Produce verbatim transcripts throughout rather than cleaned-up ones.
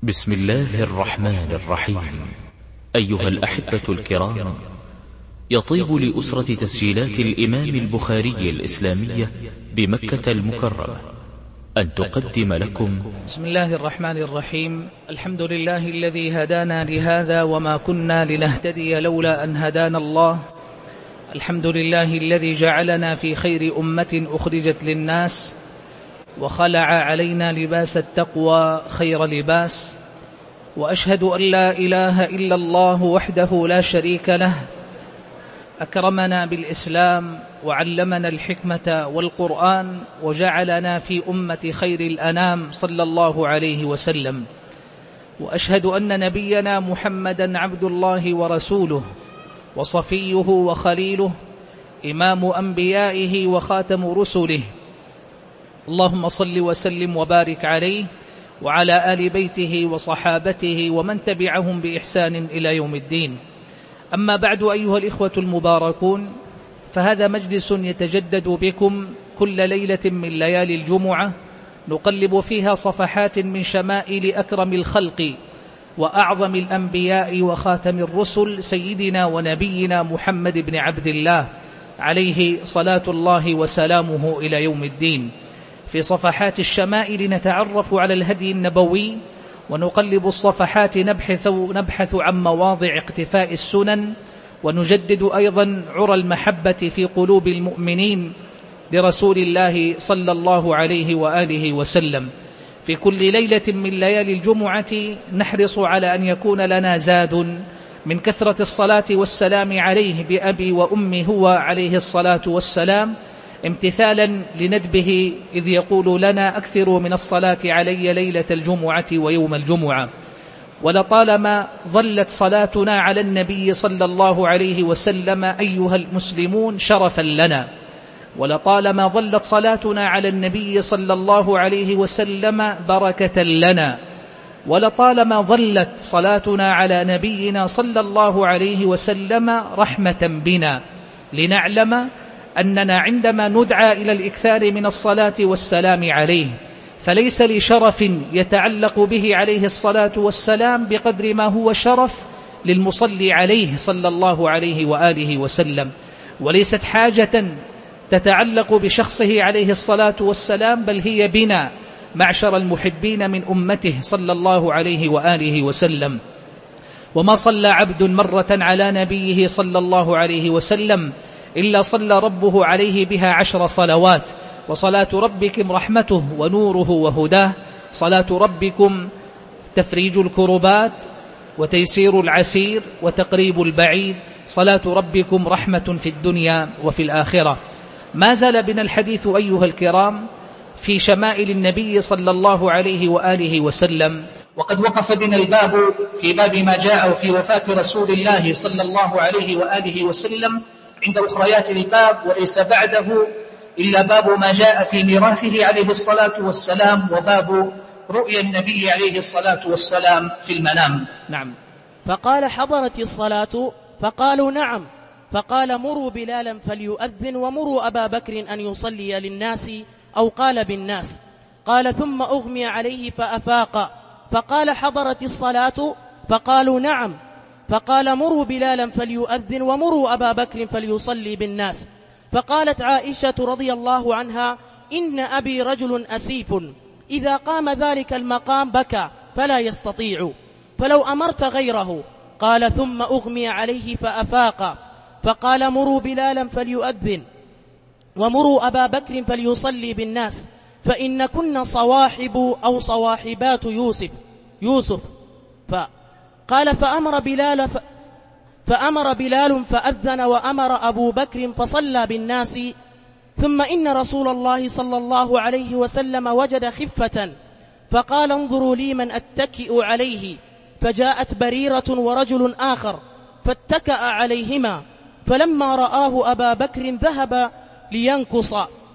بسم الله الرحمن الرحيم. أيها الأحبة الكرام، يطيب لأسرة تسجيلات الإمام البخاري الإسلامية بمكة المكرمة أن تقدم لكم بسم الله الرحمن الرحيم. الحمد لله الذي هدانا لهذا وما كنا لنهتدي لولا أن هدانا الله. الحمد لله الذي جعلنا في خير أمة أخرجت للناس وخلع علينا لباس التقوى خير لباس، وأشهد أن لا إله إلا الله وحده لا شريك له، أكرمنا بالإسلام وعلمنا الحكمة والقرآن وجعلنا في أمة خير الأنام صلى الله عليه وسلم. وأشهد أن نبينا محمدا عبد الله ورسوله وصفيه وخليله، إمام أنبيائه وخاتم رسله. اللهم صل وسلم وبارك عليه وعلى آل بيته وصحابته ومن تبعهم بإحسان إلى يوم الدين. أما بعد، أيها الإخوة المباركون، فهذا مجلس يتجدد بكم كل ليلة من ليالي الجمعة، نقلب فيها صفحات من شمائل أكرم الخلق وأعظم الأنبياء وخاتم الرسل سيدنا ونبينا محمد بن عبد الله عليه صلاة الله وسلامه إلى يوم الدين. في صفحات الشمائل نتعرف على الهدي النبوي، ونقلب الصفحات نبحث, نبحث عن مواضع اقتفاء السنن، ونجدد أيضا عرى المحبة في قلوب المؤمنين لرسول الله صلى الله عليه وآله وسلم. في كل ليلة من ليالي الجمعة نحرص على أن يكون لنا زاد من كثرة الصلاة والسلام عليه بأبي وأمي هو عليه الصلاة والسلام، امتثالا لندبه إذ يقول لنا: أكثروا من الصلاة علي ليلة الجمعة ويوم الجمعة. ولطالما ظلت صلاتنا على النبي صلى الله عليه وسلم أيها المسلمون شرفا لنا، ولطالما ظلت صلاتنا على النبي صلى الله عليه وسلم بركة لنا، ولطالما ظلت صلاتنا على نبينا صلى الله عليه وسلم رحمة بنا، لنعلم أننا عندما ندعى إلى الإكثار من الصلاة والسلام عليه فليس لشرف يتعلق به عليه الصلاة والسلام بقدر ما هو شرف للمصلي عليه صلى الله عليه وآله وسلم، وليست حاجة تتعلق بشخصه عليه الصلاة والسلام، بل هي بنا معشر المحبين من أمته صلى الله عليه وآله وسلم. وما صلى عبد مرة على نبيه صلى الله عليه وسلم إلا صلى ربه عليه بها عشر صلوات. وصلاة ربكم رحمته ونوره وهداه، صلاة ربكم تفريج الكربات وتيسير العسير وتقريب البعيد، صلاة ربكم رحمة في الدنيا وفي الآخرة. ما زال بنا الحديث أيها الكرام في شمائل النبي صلى الله عليه وآله وسلم، وقد وقف بنا الباب في باب ما جاء في وفاة رسول الله صلى الله عليه وآله وسلم عند أخريات الباب، وليس بعده إلا باب ما جاء في ميراثه عليه الصلاة والسلام، وباب رؤيا النبي عليه الصلاة والسلام في المنام. نعم. فقال: حضرت الصلاة؟ فقالوا: نعم. فقال: مروا بلالا فليؤذن ومروا أبا بكر أن يصلي للناس، أو قال بالناس. قال: ثم أغمي عليه فأفاق. فقال: حضرت الصلاة؟ فقالوا: نعم. فقال: مروا بلالا فليؤذن ومروا أبا بكر فليصلي بالناس. فقالت عائشة رضي الله عنها: إن أبي رجل أسيف، إذا قام ذلك المقام بكى فلا يستطيع، فلو أمرت غيره. قال: ثم أغمي عليه فأفاق. فقال: مروا بلالا فليؤذن ومروا أبا بكر فليصلي بالناس، فإن كن صواحب أو صواحبات يوسف يوسف فقال: فأمر بلال ف... فأمر بلال فأذن وأمر أبو بكر فصلى بالناس. ثم إن رسول الله صلى الله عليه وسلم وجد خفة، فقال: انظروا لي من أتكئ عليه. فجاءت بريرة ورجل آخر فاتكأ عليهما، فلما رآه أبا بكر ذهب لينكص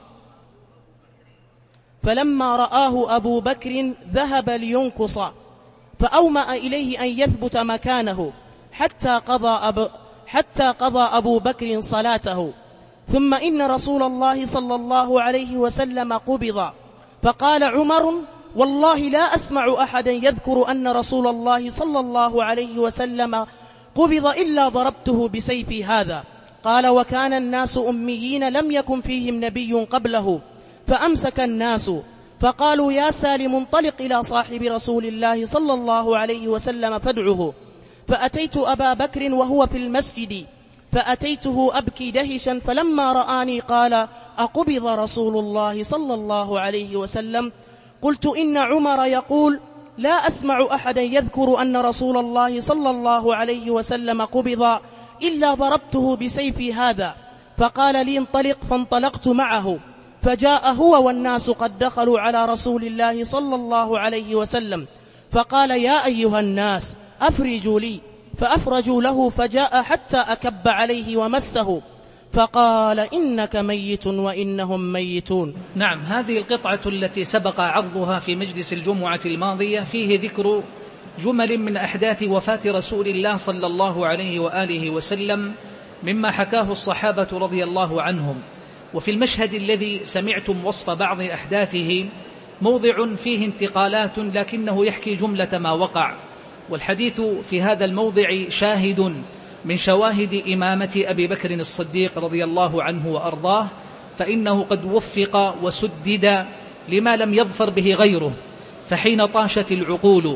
فلما رآه أبو بكر ذهب لينكص فأومأ إليه أن يثبت مكانه حتى قضى, أب حتى قضى أبو بكر صلاته. ثم إن رسول الله صلى الله عليه وسلم قبض، فقال عمر: والله لا أسمع أحدا يذكر أن رسول الله صلى الله عليه وسلم قبض إلا ضربته بسيفي هذا. قال وكان الناس أميين لم يكن فيهم نبي قبله، فأمسك الناس فقالوا يا سالم انطلق إلى صاحب رسول الله صلى الله عليه وسلم فادعه. فأتيت أبا بكر وهو في المسجد فأتيته أبكي دهشا، فلما رآني قال أقبض رسول الله صلى الله عليه وسلم؟ قلت إن عمر يقول لا أسمع أحدا يذكر أن رسول الله صلى الله عليه وسلم قبض إلا ضربته بسيفي هذا. فقال لي انطلق، فانطلقت معه، فجاء هو والناس قد دخلوا على رسول الله صلى الله عليه وسلم، فقال يا أيها الناس أفرجوا لي، فأفرجوا له، فجاء حتى أكب عليه ومسه، فقال إنك ميت وإنهم ميتون. نعم، هذه القطعة التي سبق عرضها في مجلس الجمعة الماضية فيه ذكر جمل من أحداث وفاة رسول الله صلى الله عليه وآله وسلم مما حكاه الصحابة رضي الله عنهم. وفي المشهد الذي سمعتم وصف بعض أحداثه موضع فيه انتقالات لكنه يحكي جملة ما وقع، والحديث في هذا الموضع شاهد من شواهد إمامة أبي بكر الصديق رضي الله عنه وأرضاه، فإنه قد وفق وسدد لما لم يظفر به غيره. فحين طاشت العقول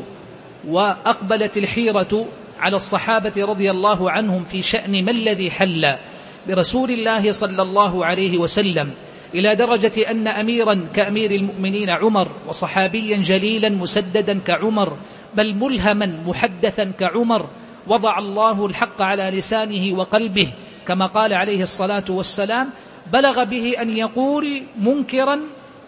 وأقبلت الحيرة على الصحابة رضي الله عنهم في شأن ما الذي حل برسول الله صلى الله عليه وسلم، إلى درجة أن أميرا كأمير المؤمنين عمر، وصحابيا جليلا مسددا كعمر، بل ملهما محدثا كعمر، وضع الله الحق على لسانه وقلبه كما قال عليه الصلاة والسلام، بلغ به أن يقول منكرا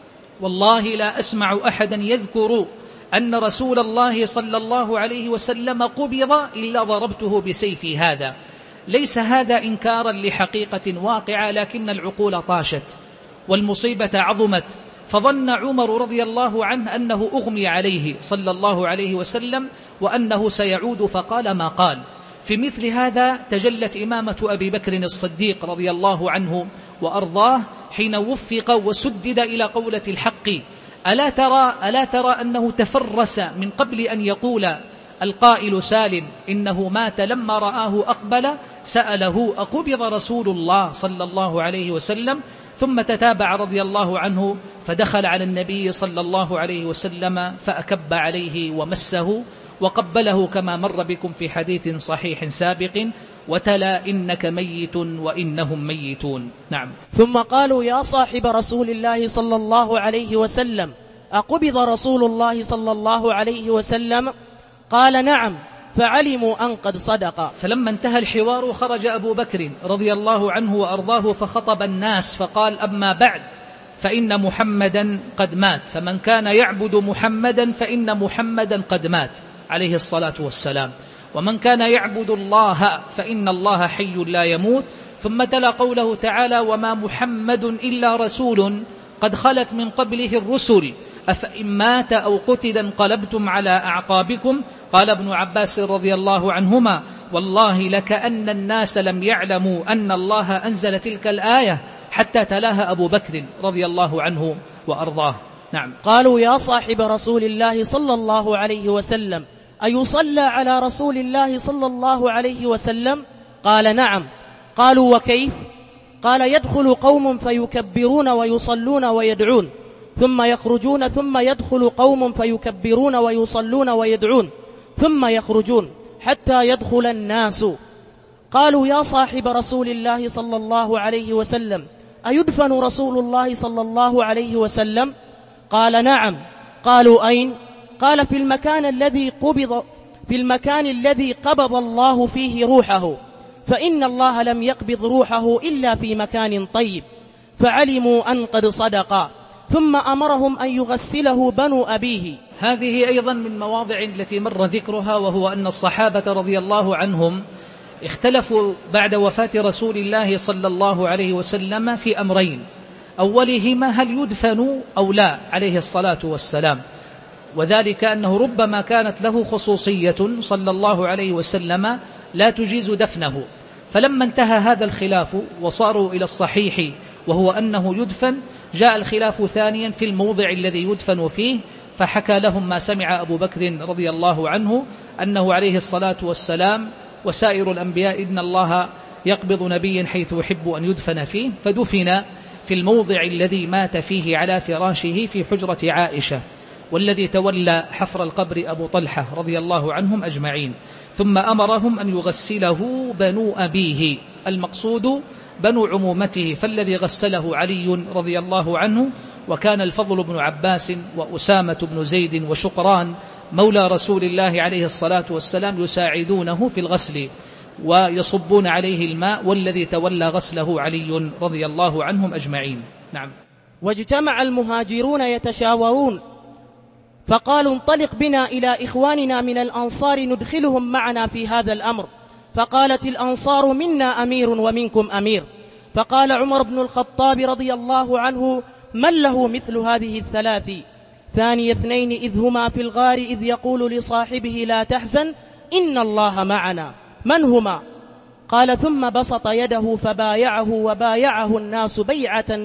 والله لا أسمع أحدا يذكر أن رسول الله صلى الله عليه وسلم قبض إلا ضربته بسيفي هذا. ليس هذا إنكارا لحقيقة واقعة، لكن العقول طاشت والمصيبة عظمت، فظن عمر رضي الله عنه أنه أغمي عليه صلى الله عليه وسلم وأنه سيعود، فقال ما قال. في مثل هذا تجلت إمامة أبي بكر الصديق رضي الله عنه وأرضاه حين وفق وسدد إلى قولة الحق. ألا ترى, ألا ترى أنه تفرس من قبل أن يقول القائل سالم إنه مات لما رآه أقبل سأله أقبض رسول الله صلى الله عليه وسلم، ثم تتابع رضي الله عنه فدخل على النبي صلى الله عليه وسلم فأكب عليه ومسه وقبله كما مر بكم في حديث صحيح سابق، وتلا إنك ميت وإنهم ميتون. نعم. ثم قالوا يا صاحب رسول الله صلى الله عليه وسلم أقبض رسول الله صلى الله عليه وسلم؟ قال نعم، فعلموا أن قد صدق. فلما انتهى الحوار خرج أبو بكر رضي الله عنه وأرضاه فخطب الناس فقال أما بعد فإن محمدا قد مات، فمن كان يعبد محمدا فإن محمدا قد مات عليه الصلاة والسلام، ومن كان يعبد الله فإن الله حي لا يموت. ثم تلا قوله تعالى وما محمد إلا رسول قد خلت من قبله الرسل أفإن مات أو قتل انقلبتم على أعقابكم. قال ابن عباس رضي الله عنهما والله لكأن الناس لم يعلموا أن الله أنزل تلك الآية حتى تلاها أبو بكر رضي الله عنه وأرضاه. نعم. قالوا يا صاحب رسول الله صلى الله عليه وسلم أيصلى على رسول الله صلى الله عليه وسلم؟ قال نعم. قالوا وكيف؟ قال يدخل قوم فيكبرون ويصلون ويدعون، ثم يخرجون، ثم يدخل قوم فيكبرون ويصلون ويدعون، ثم يخرجون حتى يدخل الناس. قالوا يا صاحب رسول الله صلى الله عليه وسلم أيدفن رسول الله صلى الله عليه وسلم؟ قال نعم. قالوا أين؟ قال في المكان الذي قبض في المكان الذي قبض الله فيه روحه، فإن الله لم يقبض روحه إلا في مكان طيب، فعلموا أن قد صدق. ثم أمرهم أن يغسله بنو أبيه. هذه أيضا من مواضع التي مر ذكرها، وهو أن الصحابة رضي الله عنهم اختلفوا بعد وفاة رسول الله صلى الله عليه وسلم في أمرين، أولهما هل يدفن أو لا عليه الصلاة والسلام، وذلك أنه ربما كانت له خصوصية صلى الله عليه وسلم لا تجيز دفنه. فلما انتهى هذا الخلاف وصاروا إلى الصحيح وهو أنه يدفن، جاء الخلاف ثانيا في الموضع الذي يدفن فيه، فحكى لهم ما سمع أبو بكر رضي الله عنه أنه عليه الصلاة والسلام وسائر الأنبياء إن الله يقبض نبيا حيث يحب أن يدفن فيه، فدفن في الموضع الذي مات فيه على فراشه في حجرة عائشة، والذي تولى حفر القبر أبو طلحة رضي الله عنهم أجمعين. ثم أمرهم أن يغسله بنو أبيه، المقصود بنو عمومته، فالذي غسله علي رضي الله عنه، وكان الفضل بن عباس وأسامة بن زيد وشقران مولى رسول الله عليه الصلاة والسلام يساعدونه في الغسل ويصبون عليه الماء، والذي تولى غسله علي رضي الله عنهم أجمعين. نعم. واجتمع المهاجرون يتشاورون فقالوا انطلق بنا إلى إخواننا من الأنصار ندخلهم معنا في هذا الأمر. فقالت الأنصار منا أمير ومنكم أمير. فقال عمر بن الخطاب رضي الله عنه من له مثل هذه الثلاث؟ ثاني اثنين إذ هما في الغار إذ يقول لصاحبه لا تحزن إن الله معنا، من هما؟ قال ثم بسط يده فبايعه وبايعه الناس بيعة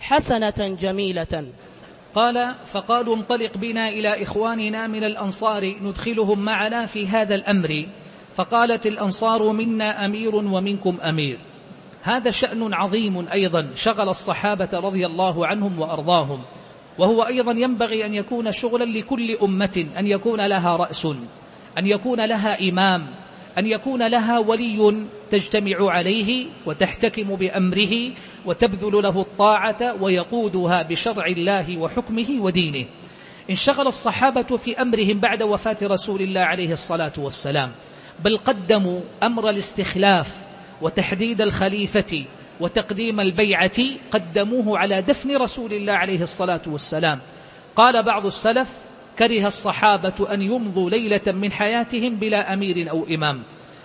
حسنة جميلة. قال فقالوا انطلق بنا إلى إخواننا من الأنصار ندخلهم معنا في هذا الأمر. فقالت الأنصار منا أمير ومنكم أمير. هذا شأن عظيم أيضا شغل الصحابة رضي الله عنهم وأرضاهم، وهو أيضا ينبغي أن يكون شغلا لكل أمة، أن يكون لها رأس، أن يكون لها إمام، أن يكون لها ولي تجتمع عليه وتحتكم بأمره وتبذل له الطاعة ويقودها بشرع الله وحكمه ودينه. انشغل الصحابة في أمرهم بعد وفاة رسول الله عليه الصلاة والسلام، بل قدموا أمر الاستخلاف وتحديد الخليفة وتقديم البيعة، قدموه على دفن رسول الله عليه الصلاة والسلام. قال بعض السلف كره الصحابة أن يمضوا ليلة من حياتهم بلا أمير أو إمام،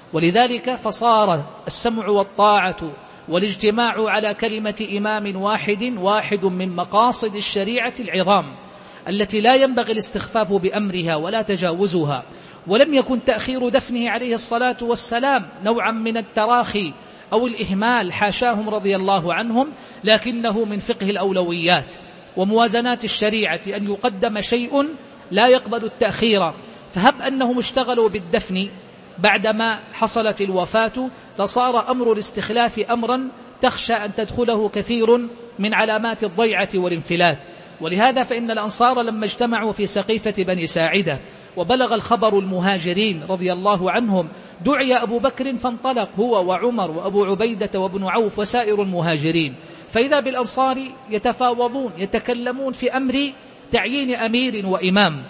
ولذلك فصار السمع والطاعة والاجتماع على كلمة إمام واحد واحد من مقاصد الشريعة العظام التي لا ينبغي الاستخفاف بأمرها ولا تجاوزها. ولم يكن تأخير دفنه عليه الصلاة والسلام نوعا من التراخي أو الإهمال، حاشاهم رضي الله عنهم، لكنه من فقه الأولويات وموازنات الشريعة أن يقدم شيء لا يقبل التأخير. فهب أنهم اشتغلوا بالدفن بعدما حصلت الوفاة لصار أمر الاستخلاف أمرا تخشى أن تدخله كثير من علامات الضيعة والانفلات. ولهذا فإن الأنصار لما اجتمعوا في سقيفة بني ساعدة وبلغ الخبر المهاجرين رضي الله عنهم دعي أبو بكر فانطلق هو وعمر وأبو عبيدة وابن عوف وسائر المهاجرين، فإذا بالأنصار يتفاوضون يتكلمون في أمر تعيين أمير وإمام.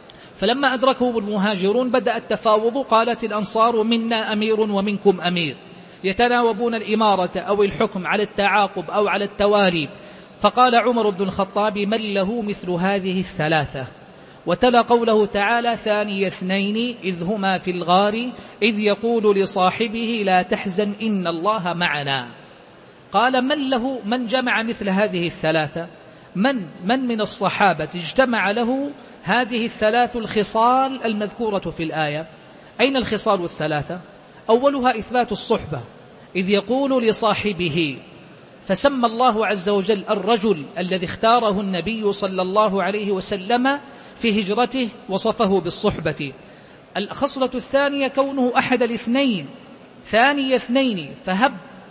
فلما أدركهم المهاجرون بدأ التفاوض، قالت الأنصار منا أمير ومنكم أمير، يتناوبون الإمارة أو الحكم على التعاقب أو على التوالي. فقال عمر بن الخطاب من له مثل هذه الثلاثة، وتلا قوله تعالى ثاني اثنين إذ هما في الغار إذ يقول لصاحبه لا تحزن إن الله معنا. قال من له من جمع مثل هذه الثلاثة؟ من من من الصحابة اجتمع له هذه الثلاث الخصال المذكورة في الآية؟ أين الخصال الثلاثة؟ أولها إثبات الصحبة إذ يقول لصاحبه، فسمى الله عز وجل الرجل الذي اختاره النبي صلى الله عليه وسلم في هجرته وصفه بالصحبة. الخصلة الثانية كونه أحد الاثنين ثاني اثنين، فهب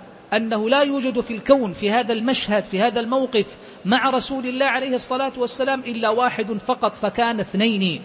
أنه لا يوجد في الكون في هذا المشهد في هذا الموقف مع رسول الله عليه الصلاة والسلام إلا واحد فقط، فكان اثنين.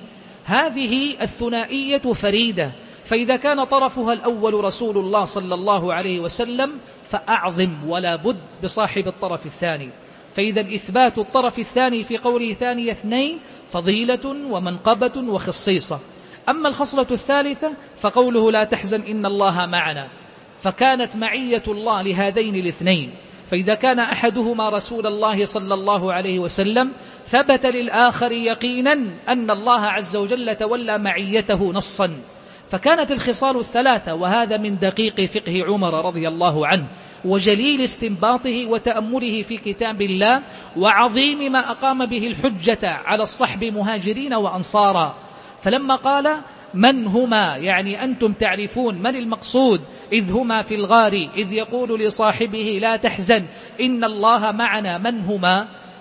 هذه الثنائية فريدة، فإذا كان طرفها الأول رسول الله صلى الله عليه وسلم فأعظم ولا بد بصاحب الطرف الثاني. فإذا إثبات الطرف الثاني في قوله ثاني اثنين فضيلة ومنقبة وخصيصة. أما الخصلة الثالثة فقوله لا تحزن إن الله معنا، فكانت معية الله لهذين الاثنين. فإذا كان أحدهما رسول الله صلى الله عليه وسلم ثبت للآخر يقينا أن الله عز وجل تولى معيته نصا. فكانت الخصال الثلاثة، وهذا من دقيق فقه عمر رضي الله عنه وجليل استنباطه وتأمله في كتاب الله وعظيم ما أقام به الحجة على الصحب مهاجرين وأنصارا. فلما قال من هما يعني أنتم تعرفون من المقصود، إذ هما في الغار إذ يقول لصاحبه لا تحزن إن الله معنا، من هما؟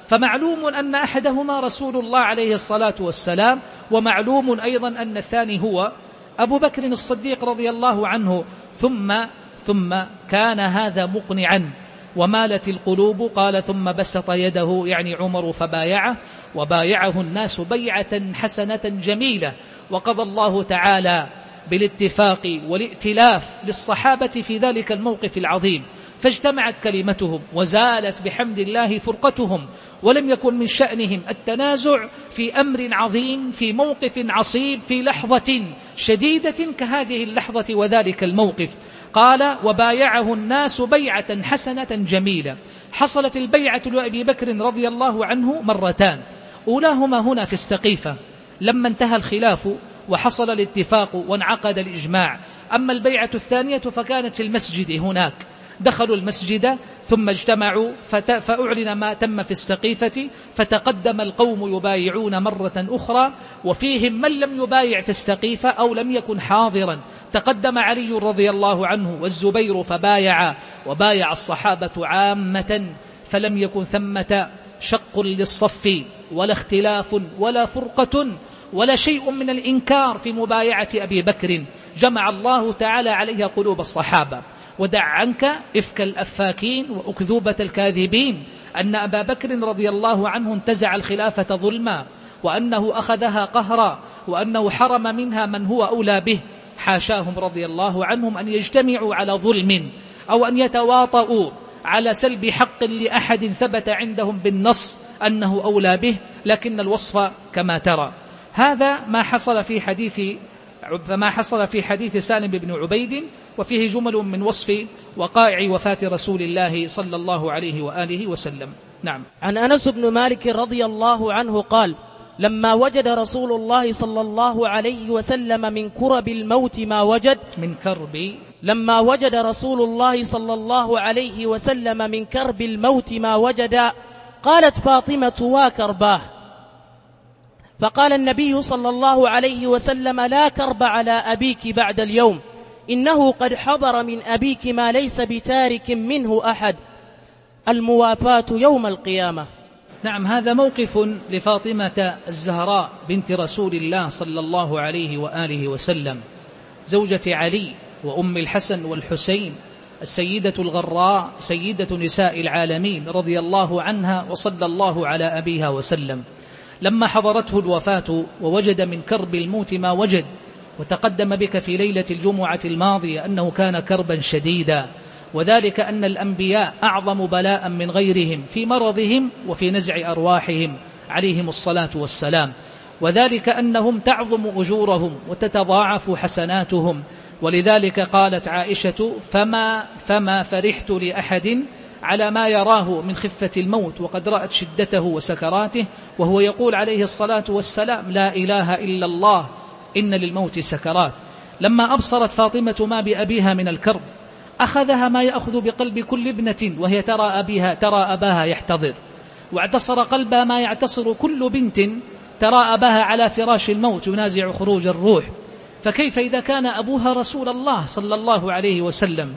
فمعلوم أن أحدهما رسول الله عليه الصلاة والسلام، ومعلوم أيضا أن الثاني هو أبو بكر الصديق رضي الله عنه. ثم ثم كان هذا مقنعا ومالت القلوب. قال ثم بسط يده يعني عمر فبايعه، وبايعه الناس بيعة حسنة جميلة، وقضى الله تعالى بالاتفاق والائتلاف للصحابة في ذلك الموقف العظيم، فاجتمعت كلمتهم وزالت بحمد الله فرقتهم، ولم يكن من شأنهم التنازع في أمر عظيم، في موقف عصيب، في لحظة شديدة كهذه اللحظة وذلك الموقف. قال وبايعه الناس بيعة حسنة جميلة. حصلت البيعة لأبي بكر رضي الله عنه مرتان، أولاهما هنا في السقيفة لما انتهى الخلاف وحصل الاتفاق وانعقد الإجماع. أما البيعة الثانية فكانت في المسجد هناك، دخلوا المسجد ثم اجتمعوا فأعلن ما تم في السقيفة، فتقدم القوم يبايعون مرة أخرى، وفيهم من لم يبايع في السقيفة أو لم يكن حاضرا. تقدم علي رضي الله عنه والزبير فبايع، وبايع الصحابة عامة، فلم يكن ثمة شق للصف ولا اختلاف ولا فرقة ولا شيء من الإنكار في مبايعة أبي بكر. جمع الله تعالى عليها قلوب الصحابة. ودع عنك إفك الأفاكين وأكذوبة الكاذبين أن أبا بكر رضي الله عنه انتزع الخلافة ظلما، وأنه أخذها قهرا، وأنه حرم منها من هو أولى به. حاشاهم رضي الله عنهم أن يجتمعوا على ظلم أو أن يتواطؤوا على سلب حق لأحد ثبت عندهم بالنص أنه أولى به، لكن الوصف كما ترى. هذا ما حصل في حديث فما حصل في حديث سالم بن عبيد، وفيه جمل من وصف وقائع وفاة رسول الله صلى الله عليه وآله وسلم. نعم. عن أنس بن مالك رضي الله عنه قال لما وجد رسول الله صلى الله عليه وسلم من كرب الموت ما وجد من كرب لما وجد رسول الله صلى الله عليه وسلم من كرب الموت ما وجد قالت فاطمة وكرباه، فقال النبي صلى الله عليه وسلم لا كرب على أبيك بعد اليوم، إنه قد حضر من أبيك ما ليس بتارك منه أحد، الموافاة يوم القيامة. نعم، هذا موقف لفاطمة الزهراء بنت رسول الله صلى الله عليه وآله وسلم، زوجة علي وأم الحسن والحسين، السيدة الغراء، سيدة نساء العالمين رضي الله عنها وصلى الله على أبيها وسلم. لما حضرته الوفاة ووجد من كرب الموت ما وجد، وتقدم بك في ليلة الجمعة الماضية أنه كان كربا شديدا، وذلك أن الأنبياء أعظم بلاء من غيرهم في مرضهم وفي نزع أرواحهم عليهم الصلاة والسلام، وذلك أنهم تعظم أجورهم وتتضاعف حسناتهم. ولذلك قالت عائشة فما, فما فرحت لأحد على ما يراه من خفة الموت وقد رأت شدته وسكراته، وهو يقول عليه الصلاة والسلام لا إله إلا الله إن للموت سكرات. لما أبصرت فاطمة ما بأبيها من الكرب أخذها ما يأخذ بقلب كل ابنة وهي ترى أبيها ترى أباها يحتضر، واعتصر قلبها ما يعتصر كل بنت ترى أباها على فراش الموت ينازع خروج الروح. فكيف إذا كان أبوها رسول الله صلى الله عليه وسلم؟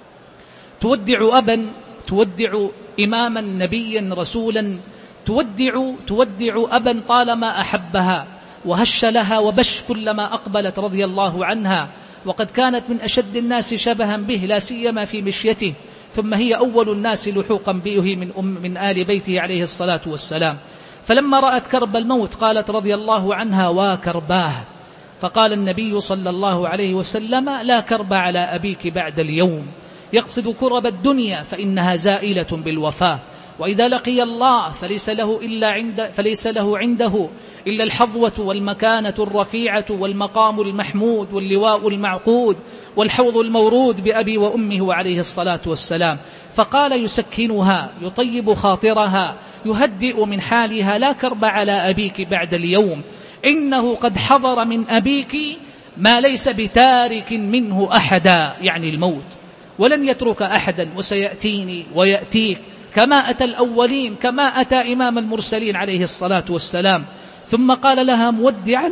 تودع أبا، تودع إماما نبيا رسولا، تودع, تودع أبا طالما أحبها وهش لها وبش كلما أقبلت رضي الله عنها، وقد كانت من أشد الناس شبها به لا سيما في مشيته، ثم هي أول الناس لحوقا به من, أم من آل بيته عليه الصلاة والسلام. فلما رأت كرب الموت قالت رضي الله عنها وكرباه، فقال النبي صلى الله عليه وسلم لا كرب على أبيك بعد اليوم، يقصد كرب الدنيا فإنها زائلة بالوفاة، وإذا لقي الله فليس له, إلا عند فليس له عنده إلا الحظوة والمكانة الرفيعة والمقام المحمود واللواء المعقود والحوض المورود بأبي وأمه عليه الصلاة والسلام. فقال يسكنها يطيب خاطرها يهدئ من حالها لا كرب على أبيك بعد اليوم، إنه قد حضر من أبيك ما ليس بتارك منه أحدا، يعني الموت، ولن يترك أحدا، وسيأتيني ويأتيك كما أتى الأولين، كما أتى إمام المرسلين عليه الصلاة والسلام. ثم قال لها مودعا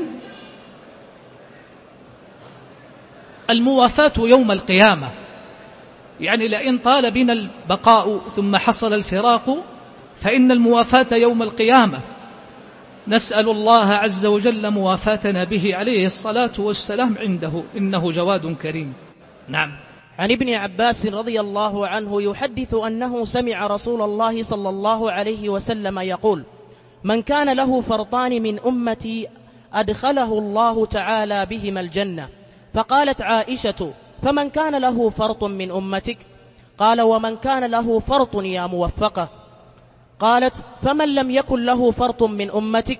الموافاة يوم القيامة، يعني لئن طال بنا البقاء ثم حصل الفراق فإن الموافاة يوم القيامة نسأل الله عز وجل موافاتنا به عليه الصلاة والسلام عنده، إنه جواد كريم. نعم. عن ابن عباس رضي الله عنه يحدث أنه سمع رسول الله صلى الله عليه وسلم يقول: من كان له فرطان من أمتي أدخله الله تعالى بهما الجنة. فقالت عائشة: فمن كان له فرط من أمتك؟ قال: ومن كان له فرط يا موفقة. قالت: فمن لم يكن له فرط من أمتك؟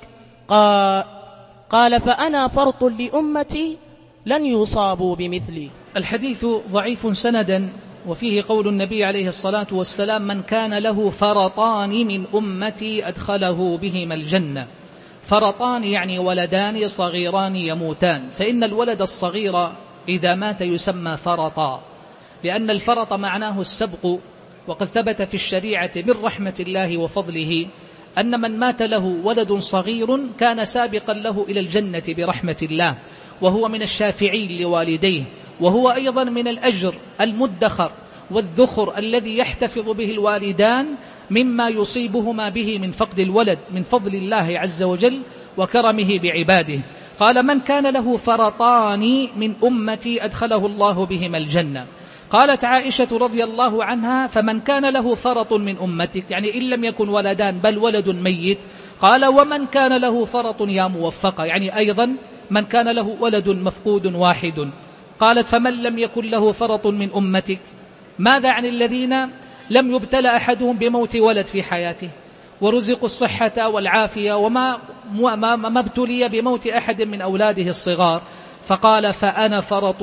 قال: فأنا فرط لأمتي لن يصابوا بمثلي. الحديث ضعيف سندا، وفيه قول النبي عليه الصلاة والسلام: من كان له فرطان من أمتي أدخله بهما الجنة. فرطان يعني ولدان صغيران يموتان، فإن الولد الصغير إذا مات يسمى فرطا، لأن الفرط معناه السبق. وقد ثبت في الشريعة من رحمة الله وفضله أن من مات له ولد صغير كان سابقا له إلى الجنة برحمة الله، وهو من الشافعين لوالديه، وهو أيضا من الأجر المدخر والذخر الذي يحتفظ به الوالدان مما يصيبهما به من فقد الولد من فضل الله عز وجل وكرمه بعباده. قال: من كان له فرطان من أمتي أدخله الله بهما الجنة. قالت عائشة رضي الله عنها: فمن كان له فرط من أمتك، يعني إن لم يكن ولدان بل ولد ميت. قال: ومن كان له فرط يا موفقة، يعني أيضا من كان له ولد مفقود واحد. قالت: فمن لم يكن له فرط من أمتك؟ ماذا عن الذين لم يبتلى أحدهم بموت ولد في حياته ورزقوا الصحة والعافية وما ما, ما ابتلي بموت أحد من أولاده الصغار؟ فقال: فأنا فرط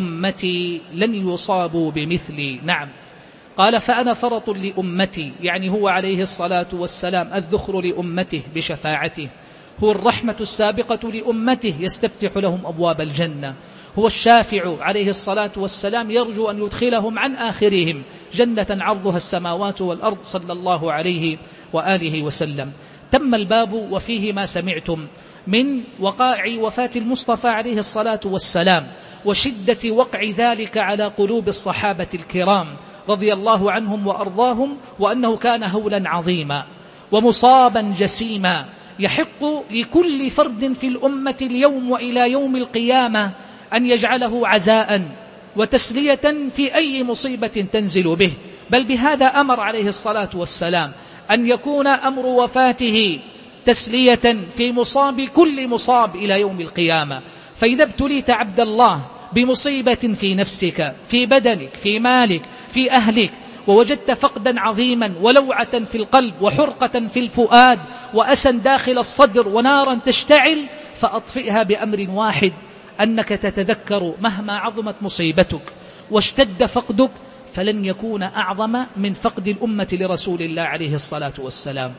لأمتي لن يصابوا بمثلي. نعم، قال: فأنا فرط لأمتي، يعني هو عليه الصلاة والسلام الذخر لأمته بشفاعته، هو الرحمة السابقة لأمته يستفتح لهم أبواب الجنة، هو الشافع عليه الصلاة والسلام يرجو أن يدخلهم عن آخرهم جنة عرضها السماوات والأرض، صلى الله عليه وآله وسلم. تم الباب وفيه ما سمعتم من وقائع وفاة المصطفى عليه الصلاة والسلام وشدة وقع ذلك على قلوب الصحابة الكرام رضي الله عنهم وأرضاهم، وأنه كان هولا عظيما ومصابا جسيما يحق لكل فرد في الأمة اليوم وإلى يوم القيامة أن يجعله عزاء وتسلية في أي مصيبة تنزل به. بل بهذا أمر عليه الصلاة والسلام أن يكون أمر وفاته تسلية في مصاب كل مصاب إلى يوم القيامة. فإذا ابتليت عبد الله بمصيبة في نفسك، في بدنك، في مالك، في أهلك، ووجدت فقدا عظيما ولوعة في القلب وحرقة في الفؤاد وأسا داخل الصدر ونارا تشتعل، فأطفئها بأمر واحد، أنك تتذكر مهما عظمت مصيبتك واشتد فقدك فلن يكون أعظم من فقد الأمة لرسول الله عليه الصلاة والسلام.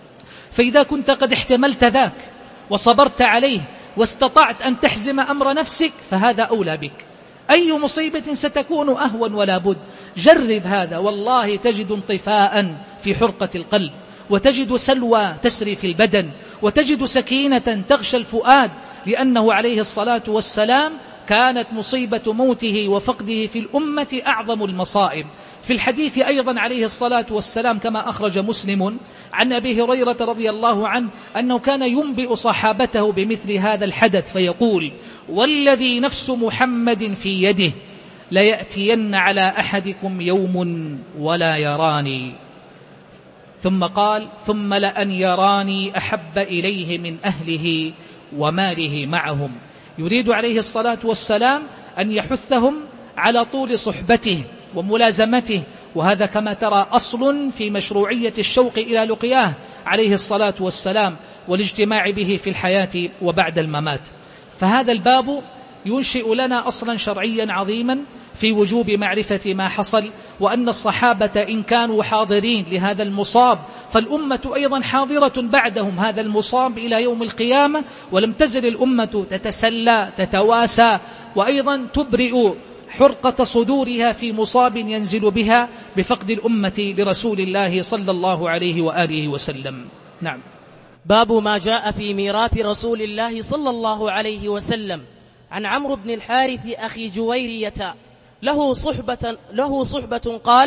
فإذا كنت قد احتملت ذاك وصبرت عليه واستطعت أن تحزم أمر نفسك فهذا أولى بك. أي مصيبة ستكون أهون ولا بد. جرب هذا، والله تجد انطفاء في حرقة القلب، وتجد سلوى تسري في البدن، وتجد سكينة تغشى الفؤاد، لأنه عليه الصلاة والسلام كانت مصيبة موته وفقده في الأمة أعظم المصائب. في الحديث أيضا عليه الصلاة والسلام كما أخرج مسلم عن أبي هريرة رضي الله عنه أنه كان ينبئ صحابته بمثل هذا الحدث فيقول: والذي نفس محمد في يده ليأتين على أحدكم يوم ولا يراني. ثم قال: ثم لأن يراني أحب إليه من أهله وماله معهم. يريد عليه الصلاة والسلام أن يحثهم على طول صحبته وملازمته، وهذا كما ترى أصل في مشروعية الشوق إلى لقياه عليه الصلاة والسلام والاجتماع به في الحياة وبعد الممات. فهذا الباب ينشئ لنا أصلا شرعيا عظيما في وجوب معرفة ما حصل، وأن الصحابة إن كانوا حاضرين لهذا المصاب فالأمة أيضا حاضرة بعدهم هذا المصاب إلى يوم القيامة، ولم تزل الأمة تتسلى تتواسى وأيضا تبرئ حرقة صدورها في مصاب ينزل بها بفقد الأمة لرسول الله صلى الله عليه وآله وسلم. نعم. باب ما جاء في ميراث رسول الله صلى الله عليه وسلم. عن عمرو بن الحارث أخي جويرية له صحبة, له صحبة قال: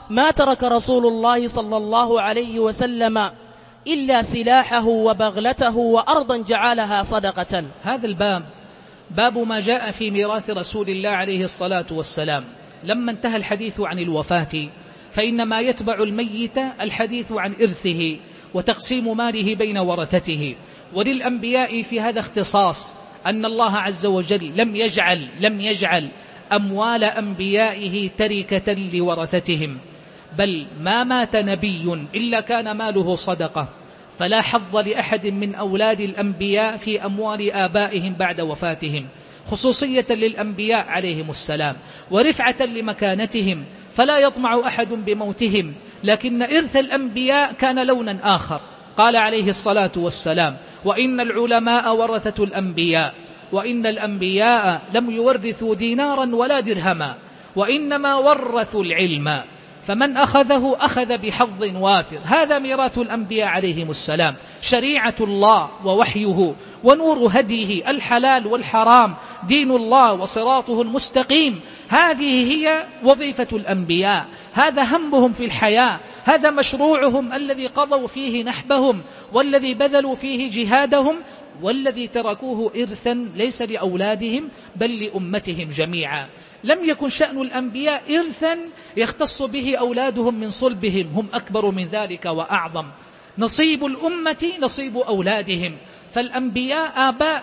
ما ترك رسول الله صلى الله عليه وسلم إلا سلاحه وبغلته وأرضا جعلها صدقة. هذا الباب باب ما جاء في ميراث رسول الله عليه الصلاة والسلام. لما انتهى الحديث عن الوفاة فإنما يتبع الميت الحديث عن إرثه وتقسيم ماله بين ورثته. وللأنبياء في هذا اختصاص، أن الله عز وجل لم يجعل لم يجعل أموال أنبيائه تركة لورثتهم، بل ما مات نبي إلا كان ماله صدقة، فلا حظ لأحد من أولاد الأنبياء في أموال آبائهم بعد وفاتهم، خصوصية للأنبياء عليهم السلام ورفعة لمكانتهم، فلا يطمع أحد بموتهم. لكن إرث الأنبياء كان لونا آخر. قال عليه الصلاة والسلام: وإن العلماء ورثة الأنبياء، وإن الأنبياء لم يورثوا دينارا ولا درهما، وإنما ورثوا العلم، فمن أخذه أخذ بحظ وافر. هذا ميراث الأنبياء عليهم السلام، شريعة الله ووحيه ونور هديه، الحلال والحرام، دين الله وصراطه المستقيم. هذه هي وظيفة الأنبياء، هذا همهم في الحياة، هذا مشروعهم الذي قضوا فيه نحبهم والذي بذلوا فيه جهادهم، والذي تركوه إرثا ليس لأولادهم بل لأمتهم جميعا. لم يكن شأن الأنبياء إرثا يختص به أولادهم من صلبهم، هم أكبر من ذلك وأعظم. نصيب الأمة نصيب أولادهم، فالأنبياء آباء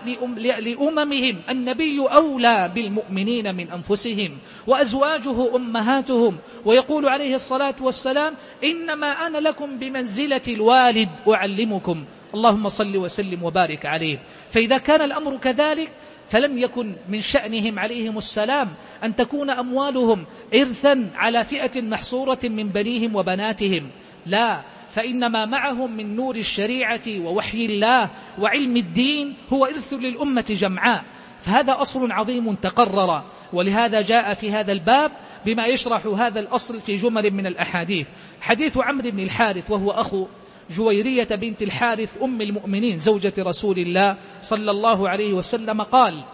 لأممهم، النبي أولى بالمؤمنين من أنفسهم وأزواجه أمهاتهم. ويقول عليه الصلاة والسلام: إنما أنا لكم بمنزلة الوالد أعلمكم. اللهم صل وسلم وبارك عليه. فإذا كان الأمر كذلك فلم يكن من شأنهم عليهم السلام أن تكون أموالهم إرثا على فئة محصورة من بنيهم وبناتهم، لا، فإنما معهم من نور الشريعة ووحي الله وعلم الدين هو إرث للأمة جمعاء. فهذا أصل عظيم تقرر، ولهذا جاء في هذا الباب بما يشرح هذا الأصل في جمل من الأحاديث. حديث عمرو بن الحارث وهو أخو جويرية بنت الحارث أم المؤمنين زوجة رسول الله صلى الله عليه وسلم قال: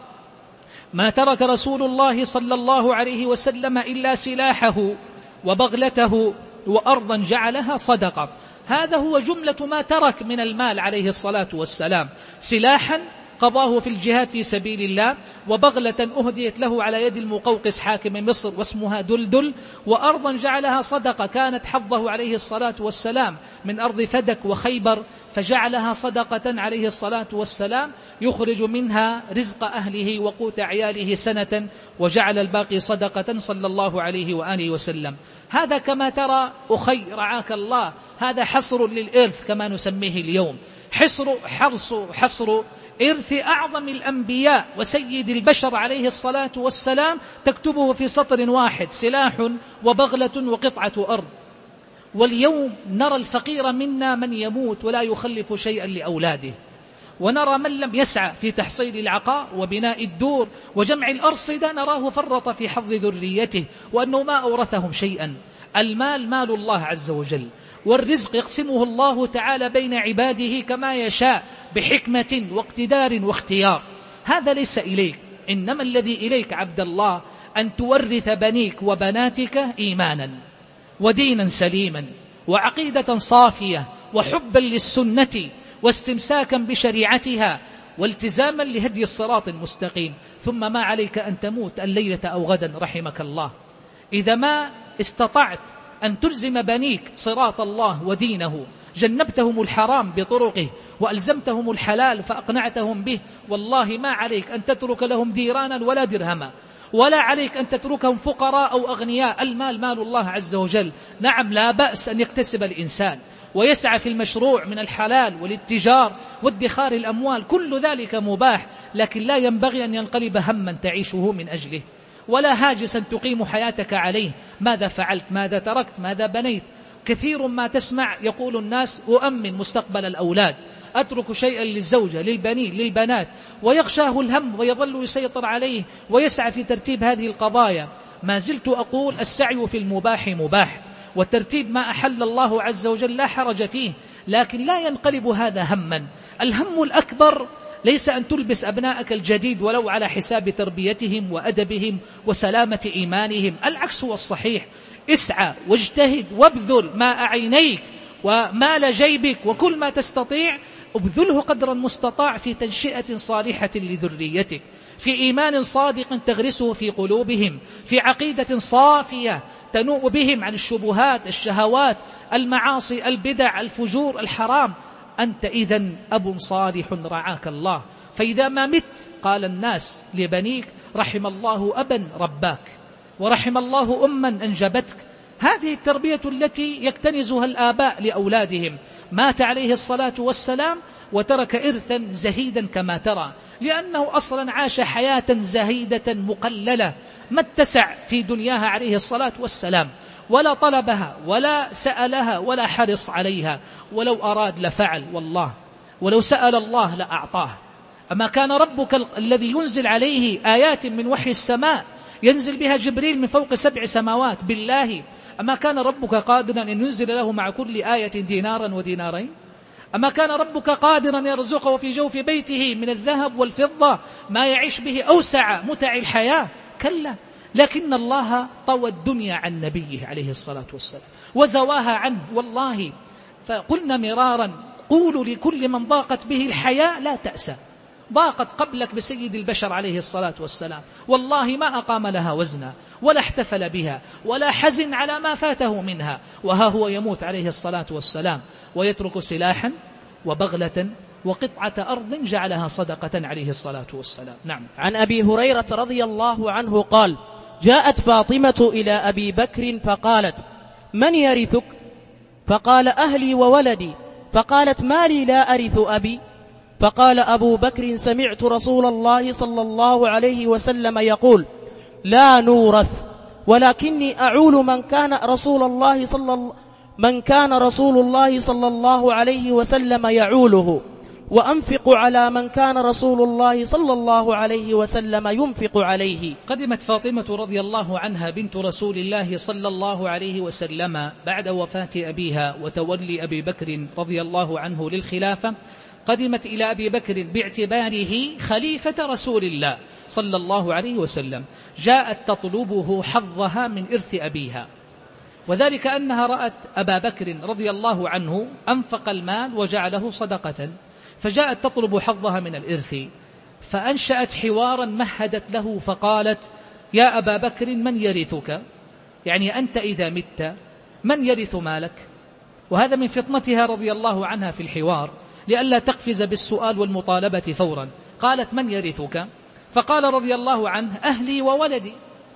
ما ترك رسول الله صلى الله عليه وسلم إلا سلاحه وبغلته وأرضا جعلها صدقة. هذا هو جملة ما ترك من المال عليه الصلاة والسلام: سلاحا قضاه في الجهاد في سبيل الله، وبغلة أهديت له على يد المقوقس حاكم مصر واسمها دلدل، وأرضا جعلها صدقة كانت حظه عليه الصلاة والسلام من أرض فدك وخيبر، فجعلها صدقة عليه الصلاة والسلام يخرج منها رزق أهله وقوت عياله سنة، وجعل الباقي صدقة صلى الله عليه وآله وسلم. هذا كما ترى أخي رعاك الله، هذا حصر للإرث كما نسميه اليوم، حصر حرص حصر إرث أعظم الأنبياء وسيد البشر عليه الصلاة والسلام، تكتبه في سطر واحد: سلاح وبغلة وقطعة أرض. واليوم نرى الفقير منا من يموت ولا يخلف شيئا لأولاده، ونرى من لم يسعى في تحصيل العقار وبناء الدور وجمع الأرصدة نراه فرط في حظ ذريته وأنه ما أورثهم شيئا. المال مال الله عز وجل، والرزق يقسمه الله تعالى بين عباده كما يشاء بحكمة واقتدار واختيار. هذا ليس إليك، إنما الذي إليك عبد الله أن تورث بنيك وبناتك إيمانا ودينا سليما وعقيدة صافية وحبا للسنة واستمساكا بشريعتها والتزاما لهدي الصراط المستقيم. ثم ما عليك أن تموت الليلة أو غدا رحمك الله. إذا ما استطعت أن تلزم بنيك صراط الله ودينه، جنبتهم الحرام بطرقه وألزمتهم الحلال فأقنعتهم به، والله ما عليك أن تترك لهم ديرانا ولا درهما، ولا عليك أن تتركهم فقراء أو أغنياء. المال مال الله عز وجل. نعم، لا بأس أن يكتسب الإنسان ويسعى في المشروع من الحلال والاتجار وادخار الأموال، كل ذلك مباح، لكن لا ينبغي أن ينقلب هما تعيشه من أجله، ولا هاجسا تقيم حياتك عليه. ماذا فعلت؟ ماذا تركت؟ ماذا بنيت؟ كثير ما تسمع يقول الناس: أؤمن مستقبل الأولاد، أترك شيئا للزوجة للبنين للبنات، ويغشاه الهم ويظل يسيطر عليه ويسعى في ترتيب هذه القضايا. ما زلت أقول: السعي في المباح مباح، وترتيب ما أحل الله عز وجل لا حرج فيه، لكن لا ينقلب هذا هما. الهم الأكبر ليس أن تلبس أبنائك الجديد ولو على حساب تربيتهم وأدبهم وسلامة إيمانهم، العكس هو الصحيح. اسعى واجتهد وابذل ماء عينيك ومال جيبك وكل ما تستطيع، ابذله قدر المستطاع في تنشئة صالحة لذريتك، في إيمان صادق تغرسه في قلوبهم، في عقيدة صافية تنوء بهم عن الشبهات، الشهوات، المعاصي، البدع، الفجور، الحرام. أنت إذن أب صالح رعاك الله. فإذا ما مت قال الناس لبنيك رحم الله أبا رباك ورحم الله أما أنجبتك. هذه التربية التي يكتنزها الآباء لأولادهم. مات عليه الصلاة والسلام وترك إرثا زهيدا كما ترى، لأنه أصلا عاش حياة زهيدة مقللة، ما اتسع في دنياها عليه الصلاة والسلام، ولا طلبها ولا سألها ولا حرص عليها، ولو أراد لفعل والله، ولو سأل الله لأعطاه. أما كان ربك الذي ينزل عليه آيات من وحي السماء ينزل بها جبريل من فوق سبع سماوات بالله، أما كان ربك قادرا أن ينزل له مع كل آية دينارا ودينارين؟ أما كان ربك قادرا يرزقه في جوف بيته من الذهب والفضة ما يعيش به أوسع متع الحياة؟ كلا، لكن الله طوى الدنيا عن نبيه عليه الصلاة والسلام وزواها عنه. والله فقلنا مرارا قولوا لكل من ضاقت به الحياة لا تأسى، ضاقت قبلك بسيد البشر عليه الصلاة والسلام، والله ما أقام لها وزنا ولا احتفل بها ولا حزن على ما فاته منها، وها هو يموت عليه الصلاة والسلام ويترك سلاحا وبغلة وقطعة أرض جعلها صدقة عليه الصلاة والسلام. نعم. عن أبي هريرة رضي الله عنه قال: جاءت فاطمة إلى أبي بكر فقالت: من يرثك؟ فقال: أهلي وولدي. فقالت: ما لي لا أرث أبي؟ فقال أبو بكر: سمعت رسول الله صلى الله عليه وسلم يقول: لا نورث، ولكني أعول من كان رسول الله صلى من كان رسول الله صلى الله عليه وسلم يعوله، وأنفق على من كان رسول الله صلى الله عليه وسلم ينفق عليه. قدمت فاطمة رضي الله عنها بنت رسول الله صلى الله عليه وسلم بعد وفاة أبيها وتولي أبي بكر رضي الله عنه للخلافة، قدمت إلى أبي بكر باعتباره خليفة رسول الله صلى الله عليه وسلم، جاءت تطلبه حظها من إرث أبيها، وذلك أنها رأت أبا بكر رضي الله عنه أنفق المال وجعله صدقة، فجاءت تطلب حظها من الإرث، فأنشأت حوارا مهدت له فقالت: يا أبا بكر من يرثك؟ يعني أنت إذا مت من يرث مالك؟ وهذا من فطنتها رضي الله عنها في الحوار لئلا تقفز بالسؤال والمطالبة فورا. قالت: من يرثك؟ فقال رضي الله عنه: أهلي وولدي.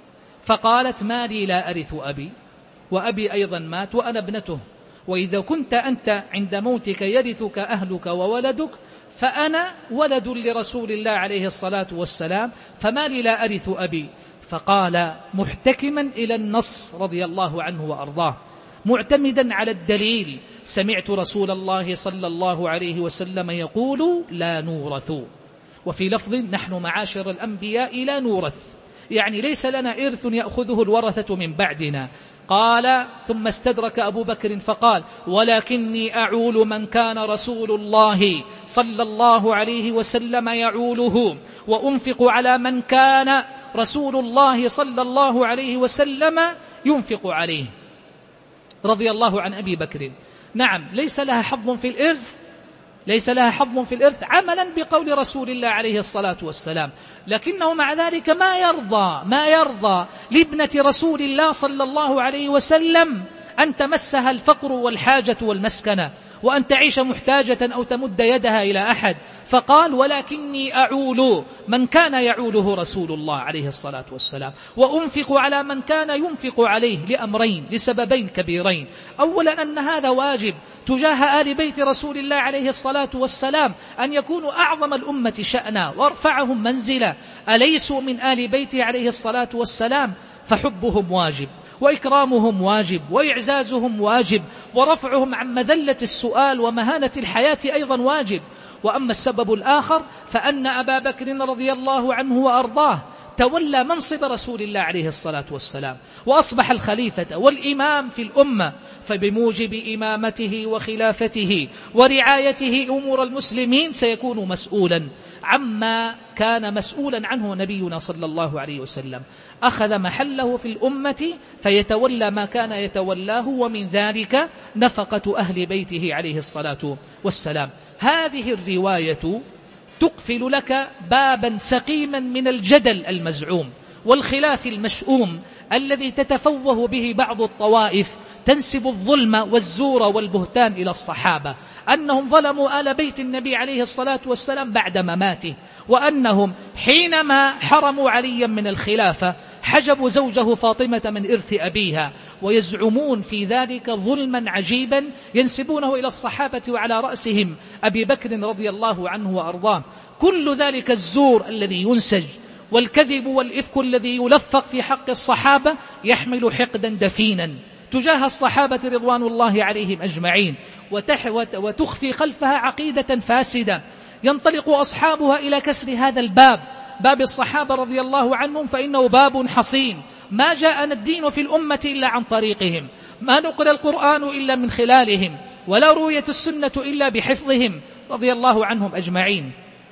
فقالت: ما لي لا أرث أبي، وأبي أيضا مات وأنا ابنته، وإذا كنت أنت عند موتك يرثك أهلك وولدك فأنا ولد لرسول الله عليه الصلاة والسلام، فما لي لا أرث أبي. فقال محتكما إلى النص رضي الله عنه وأرضاه، معتمدا على الدليل: سمعت رسول الله صلى الله عليه وسلم يقول: لا نورث. وفي لفظ: نحن معاشر الأنبياء لا نورث، يعني ليس لنا إرث يأخذه الورثة من بعدنا. قال: ثم استدرك أبو بكر فقال: ولكني أعول من كان رسول الله صلى الله عليه وسلم يعوله، وأنفق على من كان رسول الله صلى الله عليه وسلم ينفق عليه. رضي الله عن أبي بكر. نعم، ليس لها حظ في الإرث، ليس لها حظ في الإرث عملا بقول رسول الله عليه الصلاة والسلام، لكنه مع ذلك ما يرضى ما يرضى لابنة رسول الله صلى الله عليه وسلم أن تمسها الفقر والحاجة والمسكنة، وأن تعيش محتاجة أو تمد يدها إلى أحد. فقال: ولكني أعول من كان يعوله رسول الله عليه الصلاة والسلام، وأنفق على من كان ينفق عليه، لأمرين، لسببين كبيرين: أولا أن هذا واجب تجاه آل بيت رسول الله عليه الصلاة والسلام، أن يكونوا أعظم الأمة شأنا وارفعهم منزلة، أليسوا من آل بيته عليه الصلاة والسلام؟ فحبهم واجب، وإكرامهم واجب، وإعزازهم واجب، ورفعهم عن مذلة السؤال ومهانة الحياة أيضا واجب. وأما السبب الآخر فأن أبا بكر رضي الله عنه وأرضاه تولى منصب رسول الله عليه الصلاة والسلام، وأصبح الخليفة والإمام في الأمة، فبموجب إمامته وخلافته ورعايته أمور المسلمين سيكون مسؤولا عما كان مسؤولا عنه نبينا صلى الله عليه وسلم، أخذ محله في الأمة فيتولى ما كان يتولاه، ومن ذلك نفقة أهل بيته عليه الصلاة والسلام. هذه الرواية تقفل لك بابا سقيما من الجدل المزعوم والخلاف المشؤوم الذي تتفوه به بعض الطوائف تنسب الظلم والزور والبهتان إلى الصحابة، أنهم ظلموا آل بيت النبي عليه الصلاة والسلام بعد مماته، وأنهم حينما حرموا عليا من الخلافة حجبوا زوجه فاطمة من إرث أبيها، ويزعمون في ذلك ظلما عجيبا ينسبونه إلى الصحابة وعلى رأسهم أبي بكر رضي الله عنه وأرضاه. كل ذلك الزور الذي ينسج والكذب والإفك الذي يلفق في حق الصحابة يحمل حقدا دفينا تجاه الصحابة رضوان الله عليهم أجمعين، وتخفي خلفها عقيدة فاسدة ينطلق أصحابها إلى كسر هذا الباب، باب الصحابة رضي الله عنهم، فإنه باب حصين. ما جاءنا الدين في الأمة إلا عن طريقهم، ما نقل القرآن إلا من خلالهم، ولا رويت السنة إلا بحفظهم رضي الله عنهم أجمعين.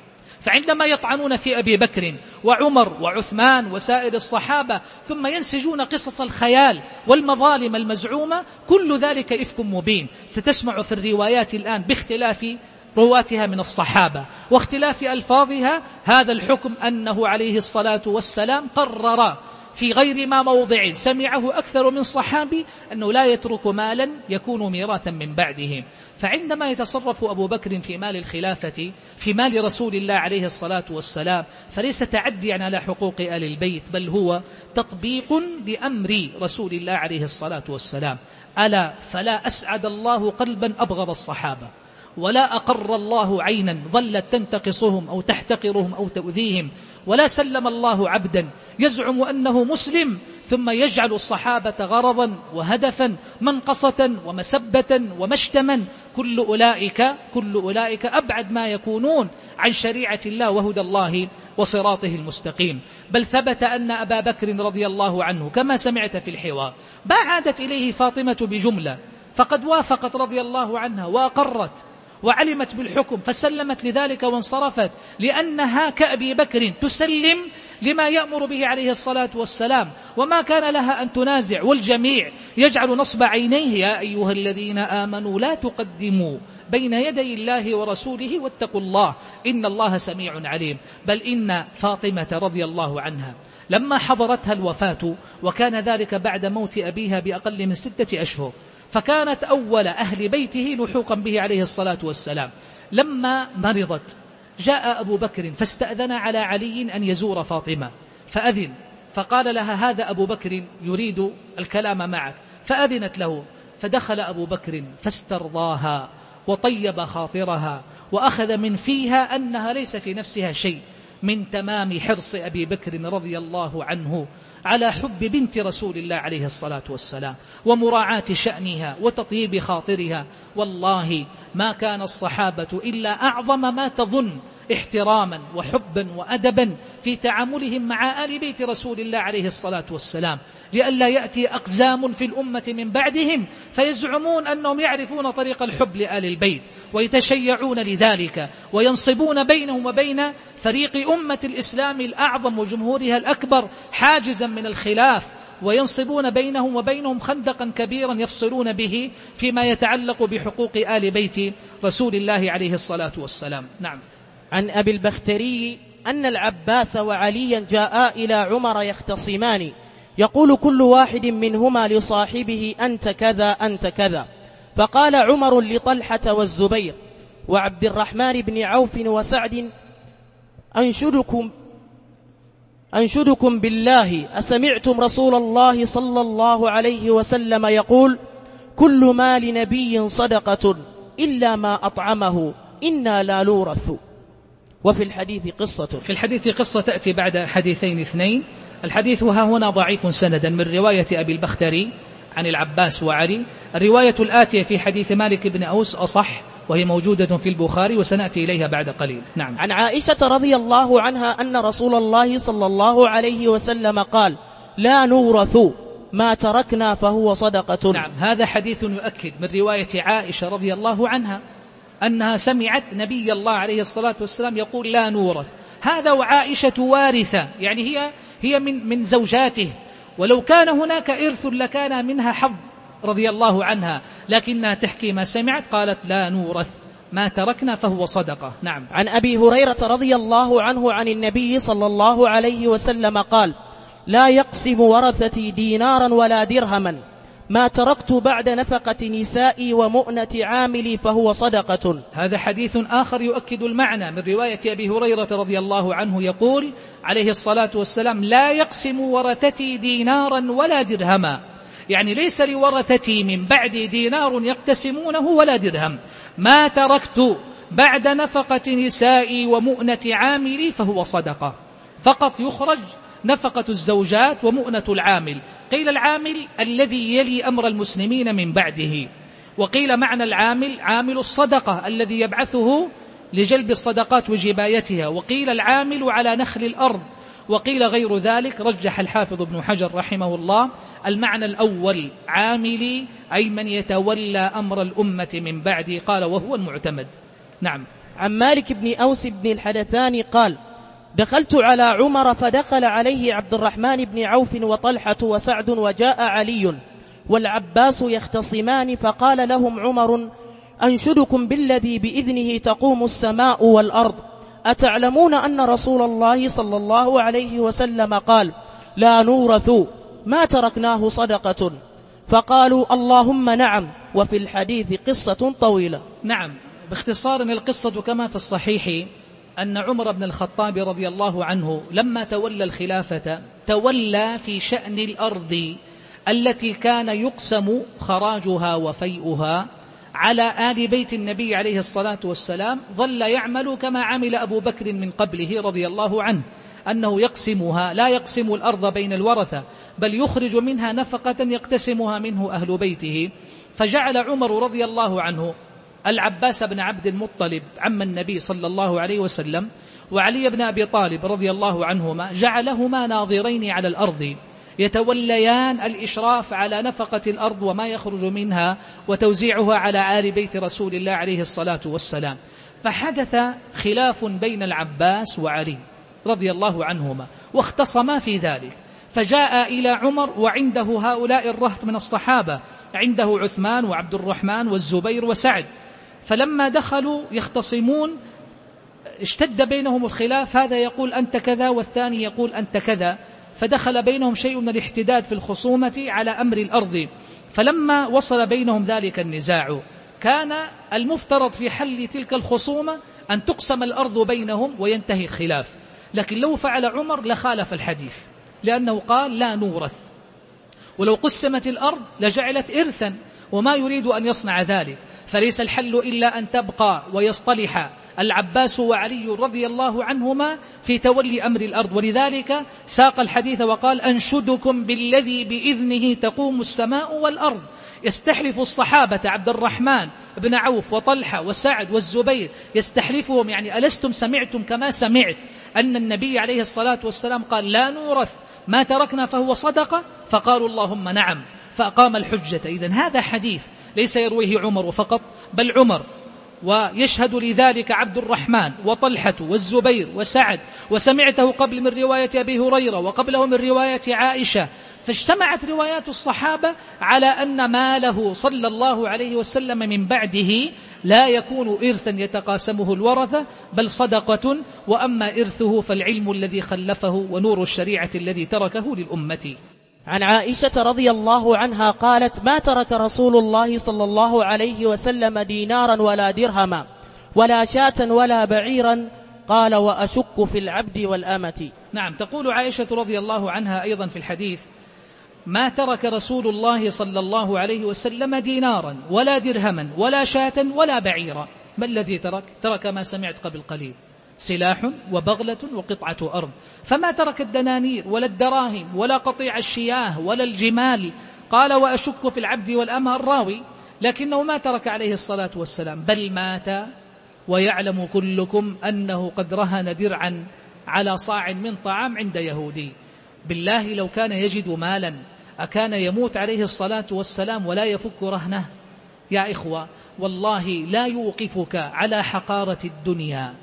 فعندما يطعنون في أبي بكر وعمر وعثمان وسائر الصحابة ثم ينسجون قصص الخيال والمظالم المزعومة، كل ذلك إفك مبين. ستسمع في الروايات الآن باختلاف رواتها من الصحابة واختلاف ألفاظها هذا الحكم أنه عليه الصلاة والسلام قرر في غير ما موضع سمعه أكثر من صحابي أنه لا يترك مالا يكون ميراثا من بعدهم. فعندما يتصرف أبو بكر في مال الخلافة في مال رسول الله عليه الصلاة والسلام فليس تعديا على حقوق آل البيت، بل هو تطبيق لأمر رسول الله عليه الصلاة والسلام. ألا فلا أسعد الله قلبا أبغض الصحابة، ولا أقر الله عينا ظلت تنتقصهم أو تحتقرهم أو تؤذيهم، ولا سلم الله عبدا يزعم أنه مسلم ثم يجعل الصحابة غرضا وهدفا منقصة ومسبة ومشتما. كل أولئك, كل أولئك أبعد ما يكونون عن شريعة الله وهدى الله وصراطه المستقيم. بل ثبت أن أبا بكر رضي الله عنه كما سمعت في الحوار ما عادت إليه فاطمة بجملة، فقد وافقت رضي الله عنها وأقرت وعلمت بالحكم فسلمت لذلك وانصرفت، لأنها كأبي بكر تسلم لما يأمر به عليه الصلاة والسلام، وما كان لها أن تنازع. والجميع يجعل نصب عينيه يا أيها الذين آمنوا لا تقدموا بين يدي الله ورسوله واتقوا الله إن الله سميع عليم. بل إن فاطمة رضي الله عنها لما حضرتها الوفاة، وكان ذلك بعد موت أبيها بأقل من ستة أشهر، فكانت أول أهل بيته لحوقا به عليه الصلاة والسلام، لما مرضت جاء أبو بكر فاستأذن على علي أن يزور فاطمة، فأذن، فقال لها هذا أبو بكر يريد الكلام معك، فأذنت له، فدخل أبو بكر فاسترضاها وطيب خاطرها، وأخذ من فيها أنها ليس في نفسها شيء، من تمام حرص أبي بكر رضي الله عنه على حب بنت رسول الله عليه الصلاة والسلام ومراعاة شأنها وتطيب خاطرها. والله ما كان الصحابة إلا أعظم ما تظن احتراما وحبا وأدبا في تعاملهم مع آل بيت رسول الله عليه الصلاة والسلام، لئلا يأتي أقزام في الأمة من بعدهم فيزعمون أنهم يعرفون طريق الحب لآل البيت ويتشيعون لذلك وينصبون بينهم وبين فريق أمة الإسلام الأعظم وجمهورها الأكبر حاجزا من الخلاف، وينصبون بينهم وبينهم خندقا كبيرا يفصلون به فيما يتعلق بحقوق آل بيت رسول الله عليه الصلاة والسلام. نعم. عن أبي البختري أن العباس وعليا جاءا إلى عمر يختصمان، يقول كل واحد منهما لصاحبه أنت كذا أنت كذا، فقال عمر لطلحة والزبير وعبد الرحمن بن عوف وسعد أنشدكم أنشدكم بالله أسمعتم رسول الله صلى الله عليه وسلم يقول كل ما لنبي صدقة إلا ما أطعمه إنا لا نورث. وفي الحديث قصة في الحديث قصة تأتي بعد حديثين اثنين. الحديث ها هنا ضعيف سندا من رواية أبي البختري عن العباس وعلي. الرواية الآتية في حديث مالك بن أوس أصح، وهي موجودة في البخاري وسنأتي إليها بعد قليل. نعم. عن عائشة رضي الله عنها أن رسول الله صلى الله عليه وسلم قال لا نورث ما تركنا فهو صدقة. نعم، هذا حديث يؤكد من رواية عائشة رضي الله عنها أنها سمعت نبي الله عليه الصلاة والسلام يقول لا نورث. هذا وعائشة وارثة، يعني هي هي من من زوجاته، ولو كان هناك إرث لكان منها حظ رضي الله عنها، لكنها تحكي ما سمعت، قالت لا نورث، ما تركنا فهو صدقة. نعم. عن أبي هريرة رضي الله عنه عن النبي صلى الله عليه وسلم قال: لا يقسم ورثتي دينارا ولا درهما، ما تركت بعد نفقة نسائي ومؤنة عاملي فهو صدقة. هذا حديث آخر يؤكد المعنى من رواية أبي هريرة رضي الله عنه يقول عليه الصلاة والسلام: لا يقسم ورثتي دينارا ولا درهما، يعني ليس لورثتي من بعد دينار يقتسمونه ولا درهم، ما تركت بعد نفقة نسائي ومؤنة عاملي فهو صدقة. فقط يخرج نفقة الزوجات ومؤنة العامل. قيل العامل الذي يلي أمر المسلمين من بعده، وقيل معنى العامل عامل الصدقة الذي يبعثه لجلب الصدقات وجبايتها، وقيل العامل على نخل الأرض، وقيل غير ذلك. رجح الحافظ ابن حجر رحمه الله المعنى الأول عاملي، أي من يتولى أمر الأمة من بعدي، قال وهو المعتمد. نعم. عن مالك بن أوس بن الحدثاني قال: دخلت على عمر فدخل عليه عبد الرحمن بن عوف وطلحة وسعد وجاء علي والعباس يختصمان، فقال لهم عمر: أنشدكم بالذي بإذنه تقوم السماء والأرض، أتعلمون أن رسول الله صلى الله عليه وسلم قال: لا نورث، ما تركناه صدقة؟ فقالوا: اللهم نعم. وفي الحديث قصة طويلة. نعم. باختصار القصة كما في الصحيح أن عمر بن الخطاب رضي الله عنه لما تولى الخلافة تولى في شأن الأرض التي كان يقسم خراجها وفيئها على آل بيت النبي عليه الصلاة والسلام. ظل يعمل كما عمل أبو بكر من قبله رضي الله عنه، أنه يقسمها، لا يقسم الأرض بين الورثة، بل يخرج منها نفقة يقتسمها منه أهل بيته. فجعل عمر رضي الله عنه العباس بن عبد المطلب عم النبي صلى الله عليه وسلم وعلي بن أبي طالب رضي الله عنهما، جعلهما ناظرين على الأرض يتوليان الإشراف على نفقة الأرض وما يخرج منها وتوزيعها على آل بيت رسول الله عليه الصلاة والسلام. فحدث خلاف بين العباس وعلي رضي الله عنهما واختصما في ذلك، فجاء إلى عمر وعنده هؤلاء الرهط من الصحابة، عنده عثمان وعبد الرحمن والزبير وسعد. فلما دخلوا يختصمون اشتد بينهم الخلاف، هذا يقول أنت كذا والثاني يقول أنت كذا، فدخل بينهم شيء من الاحتداد في الخصومة على أمر الأرض. فلما وصل بينهم ذلك النزاع كان المفترض في حل تلك الخصومة أن تقسم الأرض بينهم وينتهي الخلاف، لكن لو فعل عمر لخالف الحديث، لأنه قال لا نورث، ولو قسمت الأرض لجعلت إرثا، وما يريد أن يصنع ذلك. فليس الحل إلا أن تبقى ويصطلح العباس وعلي رضي الله عنهما في تولي أمر الأرض. ولذلك ساق الحديث وقال: أنشدكم بالذي بإذنه تقوم السماء والأرض. يستحلف الصحابة عبد الرحمن بن عوف وطلحة وسعد والزبير، يستحلفهم يعني ألستم سمعتم كما سمعت أن النبي عليه الصلاة والسلام قال لا نورث، ما تركنا فهو صدقة؟ فقالوا اللهم نعم، فأقام الحجة. إذن هذا حديث ليس يرويه عمر فقط، بل عمر ويشهد لذلك عبد الرحمن وطلحة والزبير وسعد، وسمعته قبل من رواية أبي هريرة وقبله من رواية عائشة. فاجتمعت روايات الصحابة على أن ماله صلى الله عليه وسلم من بعده لا يكون إرثا يتقاسمه الورثة، بل صدقة. وأما إرثه فالعلم الذي خلفه ونور الشريعة الذي تركه للأمة. عن عائشة رضي الله عنها قالت: ما ترك رسول الله صلى الله عليه وسلم دينارا ولا درهما ولا شاة ولا بعيرا، قال: وأشك في العبد والأمة. نعم. تقول عائشة رضي الله عنها أيضا في الحديث: ما ترك رسول الله صلى الله عليه وسلم دينارا ولا درهما ولا شاة ولا بعيرا. ما الذي ترك؟ ترك ما سمعت قبل قليل: سلاح وبغلة وقطعة أرض. فما ترك الدنانير ولا الدراهم ولا قطيع الشياه ولا الجمال. قال: وأشك في العبد والأمة الراوي، لكنه ما ترك عليه الصلاة والسلام، بل مات ويعلم كلكم أنه قد رهن درعا على صاع من طعام عند يهودي. بالله لو كان يجد مالا أكان يموت عليه الصلاة والسلام ولا يفك رهنه؟ يا إخوة والله لا يوقفك على حقارة الدنيا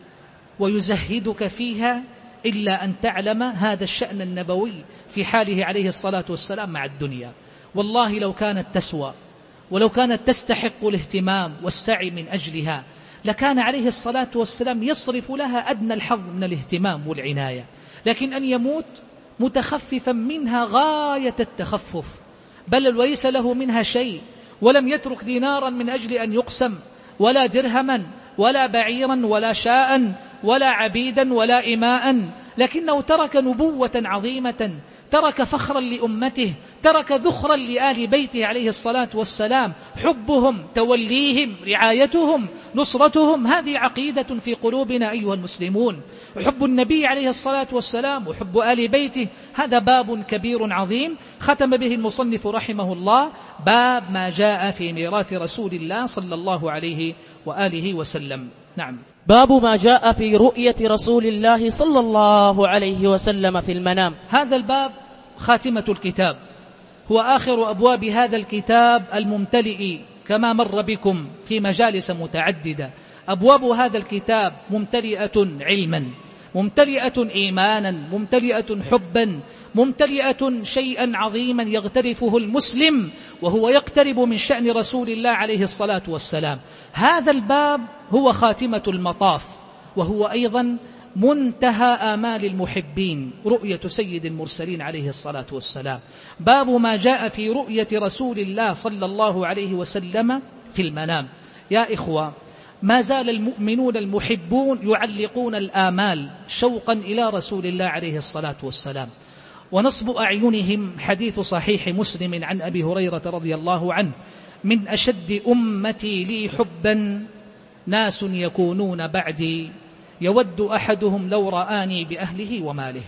ويزهدك فيها إلا أن تعلم هذا الشأن النبوي في حاله عليه الصلاة والسلام مع الدنيا. والله لو كانت تسوى ولو كانت تستحق الاهتمام والسعي من أجلها لكان عليه الصلاة والسلام يصرف لها أدنى الحظ من الاهتمام والعناية، لكن أن يموت متخففا منها غاية التخفف، بل وليس له منها شيء، ولم يترك دينارا من أجل أن يقسم، ولا درهما ولا بعيرا ولا شاء ولا عبيدا ولا إماء، لكنه ترك نبوة عظيمة، ترك فخرا لأمته، ترك ذخرا لآل بيته عليه الصلاة والسلام، حبهم، توليهم، رعايتهم، نصرتهم، هذه عقيدة في قلوبنا أيها المسلمون. حب النبي عليه الصلاة والسلام وحب آل بيته هذا باب كبير عظيم ختم به المصنف رحمه الله، باب ما جاء في ميراث رسول الله صلى الله عليه وآله وسلم. نعم. باب ما جاء في رؤية رسول الله صلى الله عليه وسلم في المنام. هذا الباب خاتمة الكتاب، هو آخر أبواب هذا الكتاب الممتلئ كما مر بكم في مجالس متعددة. أبواب هذا الكتاب ممتلئة علما، ممتلئة إيمانا، ممتلئة حبا، ممتلئة شيئا عظيما يغترفه المسلم وهو يقترب من شأن رسول الله عليه الصلاة والسلام. هذا الباب هو خاتمة المطاف، وهو أيضا منتهى آمال المحبين، رؤية سيد المرسلين عليه الصلاة والسلام. باب ما جاء في رؤية رسول الله صلى الله عليه وسلم في المنام. يا إخوة ما زال المؤمنون المحبون يعلقون الآمال شوقا إلى رسول الله عليه الصلاة والسلام، ونصب أعينهم حديث صحيح مسلم عن أبي هريرة رضي الله عنه: من أشد أمتي لي حبا ناس يكونون بعدي يود أحدهم لو رآني بأهله وماله.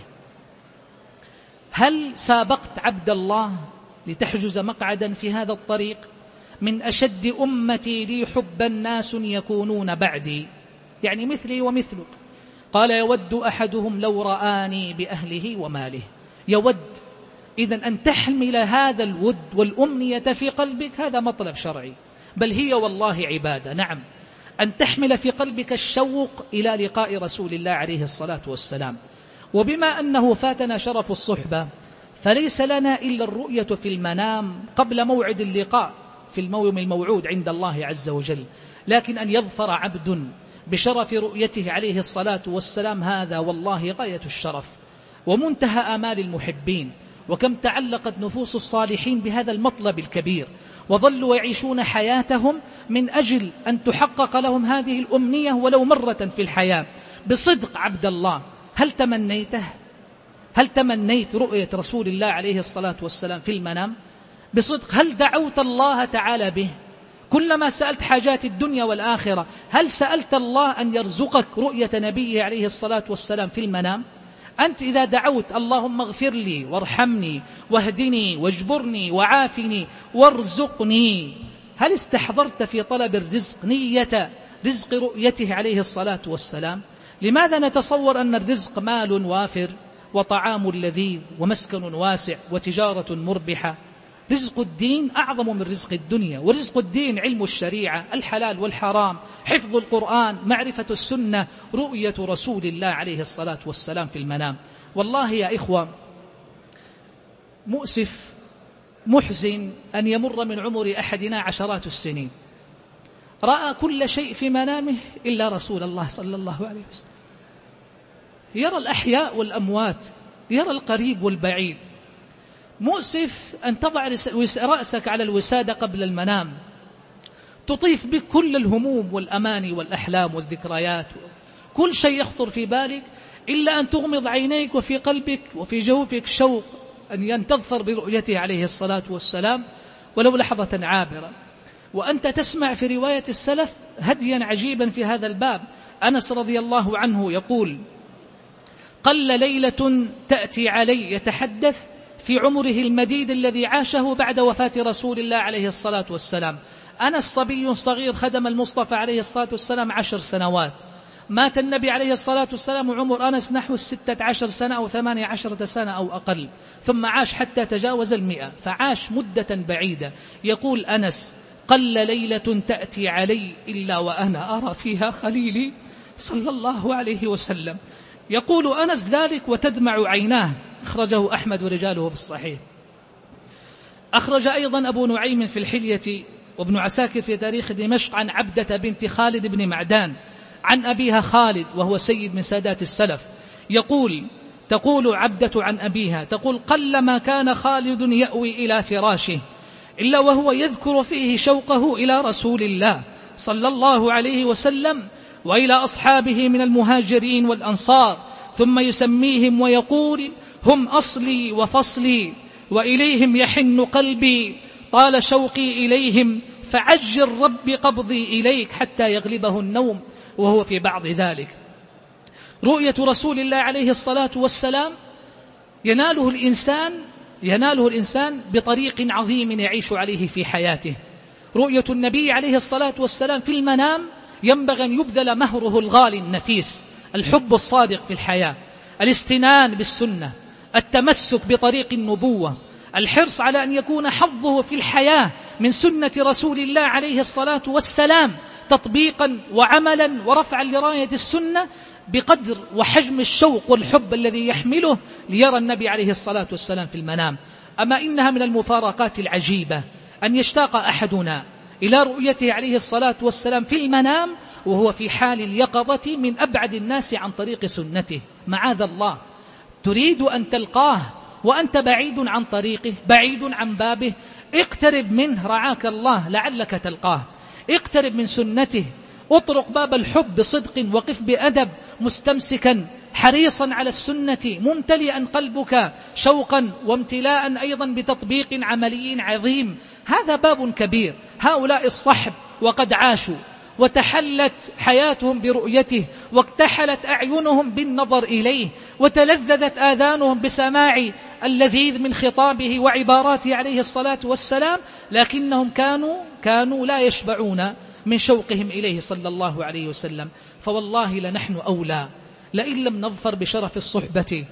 هل سابقت عبد الله لتحجز مقعدا في هذا الطريق؟ من أشد أمتي لي حبا ناس يكونون بعدي، يعني مثلي ومثلك. قال: يود أحدهم لو رآني بأهله وماله. يود، إذن أن تحمل هذا الود والأمنية في قلبك هذا مطلب شرعي، بل هي والله عبادة. نعم، أن تحمل في قلبك الشوق إلى لقاء رسول الله عليه الصلاة والسلام. وبما أنه فاتنا شرف الصحبة فليس لنا إلا الرؤية في المنام قبل موعد اللقاء في الموم الموعود عند الله عز وجل، لكن أن يظفر عبد بشرف رؤيته عليه الصلاة والسلام هذا والله غاية الشرف ومنتهى آمال المحبين. وكم تعلقت نفوس الصالحين بهذا المطلب الكبير، وظلوا يعيشون حياتهم من أجل أن تحقق لهم هذه الأمنية ولو مرة في الحياة. بصدق عبد الله، هل تمنيته؟ هل تمنيت رؤية رسول الله عليه الصلاة والسلام في المنام؟ بصدق هل دعوت الله تعالى به؟ كلما سألت حاجات الدنيا والآخرة هل سألت الله أن يرزقك رؤية نبيه عليه الصلاة والسلام في المنام؟ أنت إذا دعوت اللهم اغفر لي وارحمني واهدني واجبرني وعافني وارزقني، هل استحضرت في طلب الرزق نية رزق رؤيته عليه الصلاة والسلام؟ لماذا نتصور أن الرزق مال وافر وطعام لذيذ ومسكن واسع وتجارة مربحة؟ رزق الدين أعظم من رزق الدنيا، ورزق الدين علم الشريعة، الحلال والحرام، حفظ القرآن، معرفة السنة، رؤية رسول الله عليه الصلاة والسلام في المنام. والله يا إخوة مؤسف محزن أن يمر من عمر أحدنا عشرات السنين رأى كل شيء في منامه إلا رسول الله صلى الله عليه وسلم. يرى الأحياء والأموات، يرى القريب والبعيد. مؤسف أن تضع رأسك على الوسادة قبل المنام تطيف بك كل الهموم والأماني والأحلام والذكريات، كل شيء يخطر في بالك، إلا أن تغمض عينيك وفي قلبك وفي جوفك شوق أن تظفر برؤيته عليه الصلاة والسلام ولو لحظة عابرة. وأنت تسمع في رواية السلف هديا عجيبا في هذا الباب. أنس رضي الله عنه يقول: قل ليلة تأتي علي يتحدث في عمره المديد الذي عاشه بعد وفاة رسول الله عليه الصلاة والسلام. أنس صبي صغير خدم المصطفى عليه الصلاة والسلام عشر سنوات. مات النبي عليه الصلاة والسلام وعمر أنس نحو الستة عشر سنة أو ثمانية عشرة سنة أو أقل، ثم عاش حتى تجاوز المئة، فعاش مدة بعيدة. يقول أنس: قل ليلة تأتي علي إلا وأنا أرى فيها خليلي صلى الله عليه وسلم. يقول أنس ذلك وتدمع عيناه. أخرجه أحمد ورجاله في الصحيح. أخرج أيضا أبو نعيم في الحلية وابن عساكر في تاريخ دمشق عن عبدة بنت خالد بن معدان عن أبيها خالد وهو سيد من سادات السلف، يقول تقول عبدة عن أبيها تقول: قلما كان خالد يأوي إلى فراشه إلا وهو يذكر فيه شوقه إلى رسول الله صلى الله عليه وسلم وإلى أصحابه من المهاجرين والأنصار، ثم يسميهم ويقول: هم أصلي وفصلي وإليهم يحن قلبي، طال شوقي إليهم فعجل رب قبضي إليك حتى يغلبه النوم. وهو في بعض ذلك. رؤية رسول الله عليه الصلاة والسلام يناله الإنسان يناله الإنسان بطريق عظيم يعيش عليه في حياته. رؤية النبي عليه الصلاة والسلام في المنام ينبغي أن يبذل مهره الغالي النفيس، الحب الصادق في الحياة، الاستنان بالسنة، التمسك بطريق النبوة، الحرص على أن يكون حظه في الحياة من سنة رسول الله عليه الصلاة والسلام تطبيقا وعملا ورفعا لراية السنة بقدر وحجم الشوق والحب الذي يحمله ليرى النبي عليه الصلاة والسلام في المنام. أما إنها من المفارقات العجيبة أن يشتاق أحدنا إلى رؤيته عليه الصلاة والسلام في المنام وهو في حال اليقظة من أبعد الناس عن طريق سنته. معاذ الله، تريد أن تلقاه وأنت بعيد عن طريقه، بعيد عن بابه. اقترب منه رعاك الله لعلك تلقاه. اقترب من سنته، اطرق باب الحب بصدق، وقف بأدب مستمسكا حريصا على السنة، ممتلئا قلبك شوقا وامتلاء أيضا بتطبيق عملي عظيم. هذا باب كبير. هؤلاء الصحب وقد عاشوا وتحلت حياتهم برؤيته، واكتحلت أعينهم بالنظر إليه، وتلذذت آذانهم بسماع اللذيذ من خطابه وعباراته عليه الصلاة والسلام، لكنهم كانوا كانوا لا يشبعون من شوقهم إليه صلى الله عليه وسلم. فوالله لنحن أولى لئن لم نظفر بشرف الصحبة،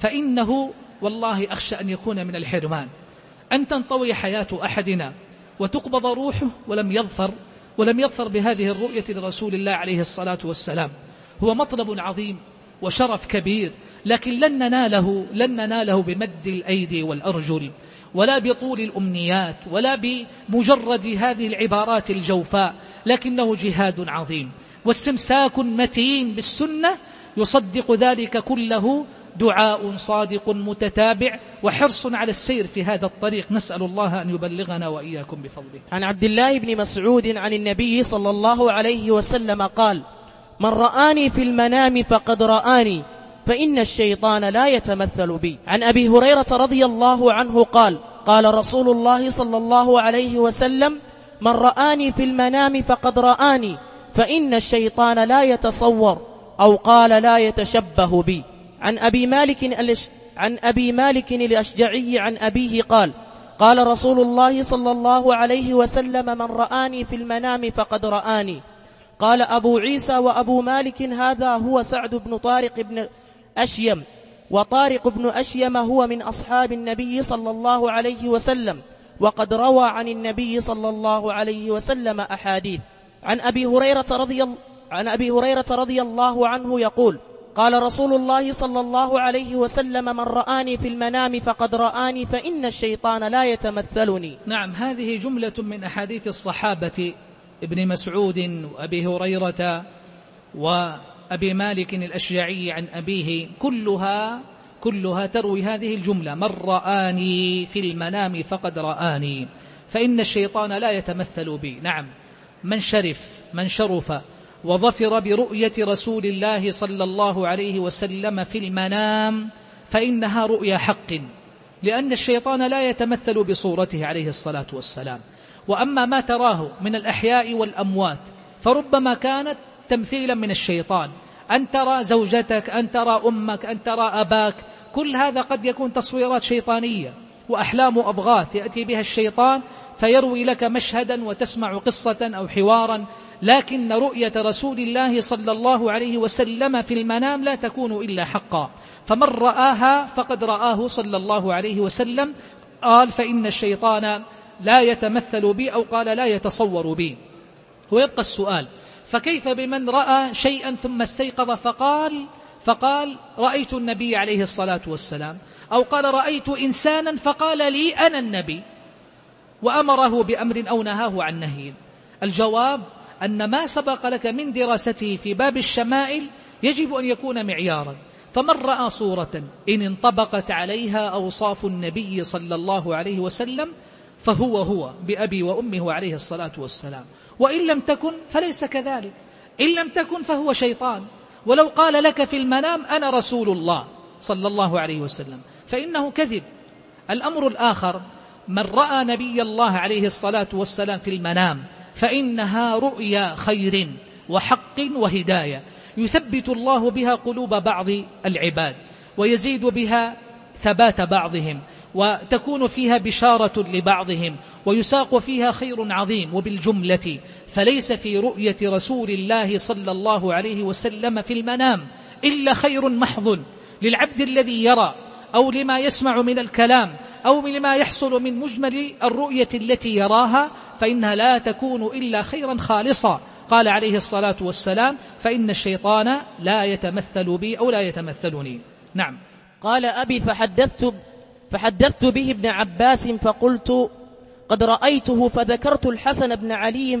فإنه والله أخشى أن يكون من الحرمان، أن تنطوي حياة أحدنا وتقبض روحه ولم يظفر ولم يظفر بهذه الرؤية لرسول الله عليه الصلاة والسلام. هو مطلب عظيم وشرف كبير، لكن لن نناله لن نناله بمد الأيدي والأرجل، ولا بطول الأمنيات، ولا بمجرد هذه العبارات الجوفاء، لكنه جهاد عظيم واستمساك متين بالسنة يصدق ذلك كله، دعاء صادق متتابع، وحرص على السير في هذا الطريق. نسأل الله أن يبلغنا وإياكم بفضله. عن عبد الله بن مسعود عن النبي صلى الله عليه وسلم قال: من رآني في المنام فقد رآني، فإن الشيطان لا يتمثل بي. عن أبي هريرة رضي الله عنه قال: قال رسول الله صلى الله عليه وسلم: من رآني في المنام فقد رآني، فإن الشيطان لا يتصور، أو قال لا يتشبه بي. عن أبي مالك الأش... عن أبي مالك الأشجعي عن أبيه قال: قال رسول الله صلى الله عليه وسلم: من رآني في المنام فقد رآني. قال أبو عيسى وأبو مالك هذا هو سعد بن طارق بن أشيم، وطارق بن أشيم هو من أصحاب النبي صلى الله عليه وسلم، وقد روى عن النبي صلى الله عليه وسلم أحاديث. عن أبي هريرة رضي عن أبي هريرة رضي الله عنه يقول: قال رسول الله صلى الله عليه وسلم: من رآني في المنام فقد رآني، فإن الشيطان لا يتمثلني. نعم، هذه جملة من أحاديث الصحابة ابن مسعود وأبي هريرة وأبي مالك الأشجعي عن أبيه، كلها كلها تروي هذه الجملة: من رآني في المنام فقد رآني، فإن الشيطان لا يتمثل بي. نعم، من شرف من شرف وظفر برؤية رسول الله صلى الله عليه وسلم في المنام فإنها رؤيا حق، لأن الشيطان لا يتمثل بصورته عليه الصلاة والسلام. وأما ما تراه من الأحياء والأموات فربما كانت تمثيلا من الشيطان، أن ترى زوجتك، أن ترى أمك، أن ترى أباك، كل هذا قد يكون تصويرات شيطانية وأحلام أضغاث يأتي بها الشيطان فيروي لك مشهدا وتسمع قصة أو حوارا. لكن رؤية رسول الله صلى الله عليه وسلم في المنام لا تكون إلا حقا، فمن رآها فقد رآه صلى الله عليه وسلم. قال: فإن الشيطان لا يتمثل بي أو قال لا يتصور بي. ويبقى السؤال: فكيف بمن رأى شيئا ثم استيقظ فقال فقال رأيت النبي عليه الصلاة والسلام، أو قال رأيت إنسانا فقال لي أنا النبي، وأمره بأمر أو نهاه عن نهي؟ الجواب أن ما سبق لك من دراسته في باب الشمائل يجب أن يكون معيارا. فمن رأى صورة إن انطبقت عليها أوصاف النبي صلى الله عليه وسلم فهو هو بأبي وأمه عليه الصلاة والسلام، وإن لم تكن فليس كذلك. إن لم تكن فهو شيطان. ولو قال لك في المنام أنا رسول الله صلى الله عليه وسلم فإنه كذب. الأمر الآخر: من رأى نبي الله عليه الصلاة والسلام في المنام فإنها رؤيا خير وحق وهداية، يثبت الله بها قلوب بعض العباد ويزيد بها ثبات بعضهم، وتكون فيها بشارة لبعضهم، ويساق فيها خير عظيم. وبالجملة فليس في رؤية رسول الله صلى الله عليه وسلم في المنام إلا خير محض للعبد الذي يرى، أو لما يسمع من الكلام، أو لما يحصل من مجمل الرؤية التي يراها، فإنها لا تكون إلا خيرا خالصا. قال عليه الصلاة والسلام: فإن الشيطان لا يتمثل بي أو لا يتمثلني. نعم. قال أبي: فحدثت, فحدثت به ابن عباس فقلت قد رأيته، فذكرت الحسن بن علي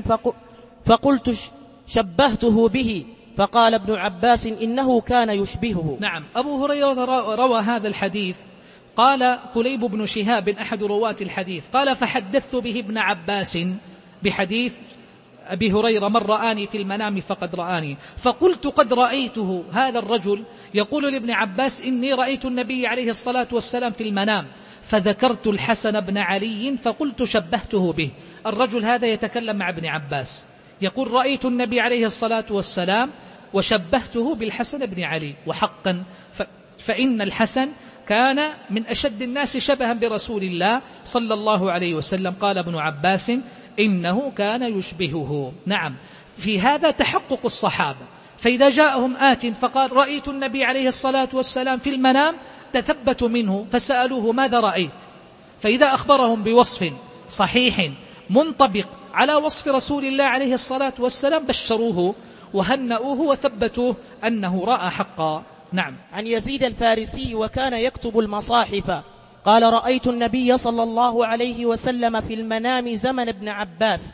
فقلت شبهته به، فقال ابن عباس: إنه كان يشبهه. نعم. أبو هريرة روى هذا الحديث. قال كليب بن شهاب أحد رواة الحديث قال: فحدثت به ابن عباس بحديث أبي هريرة: من رآني في المنام فقد رآني. فقلت قد رأيته. هذا الرجل يقول لابن عباس: إني رأيت النبي عليه الصلاة والسلام في المنام، فذكرت الحسن بن علي فقلت شبهته به. الرجل هذا يتكلم مع ابن عباس يقول: رأيت النبي عليه الصلاة والسلام وشبهته بالحسن بن علي. وحقا فإن الحسن كان من أشد الناس شبها برسول الله صلى الله عليه وسلم. قال ابن عباس: إنه كان يشبهه. نعم. في هذا تحقق الصحابة، فإذا جاءهم آت فقال: رأيت النبي عليه الصلاة والسلام في المنام، تثبتوا منه فسألوه: ماذا رأيت؟ فإذا أخبرهم بوصف صحيح منطبق على وصف رسول الله عليه الصلاة والسلام بشروه وهنأوه وثبتوه أنه رأى حقا. نعم. عن يزيد الفارسي: وكان يكتب المصاحف، قال: رأيت النبي صلى الله عليه وسلم في المنام زمن ابن عباس.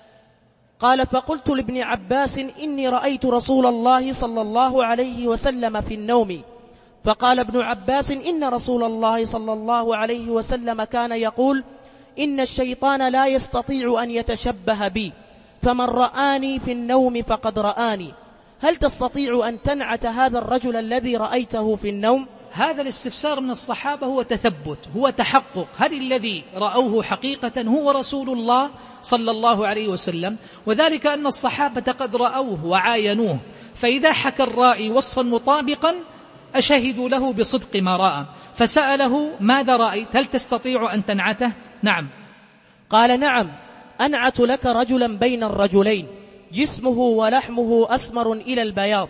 قال: فقلت لابن عباس: إني رأيت رسول الله صلى الله عليه وسلم في النوم. فقال ابن عباس: إن رسول الله صلى الله عليه وسلم كان يقول: إن الشيطان لا يستطيع أن يتشبه بي، فمن رآني في النوم فقد رآني. هل تستطيع أن تنعت هذا الرجل الذي رأيته في النوم؟ هذا الاستفسار من الصحابة هو تثبت، هو تحقق. هل الذي رأوه حقيقة هو رسول الله صلى الله عليه وسلم؟ وذلك أن الصحابة قد رأوه وعاينوه، فإذا حكى الرائي وصفا مطابقا أشهدوا له بصدق ما رأى، فسأله: ماذا رأيت؟ هل تستطيع أن تنعته؟ نعم. قال: نعم، أنعت لك رجلا بين الرجلين، جسمه ولحمه أسمر إلى البياض،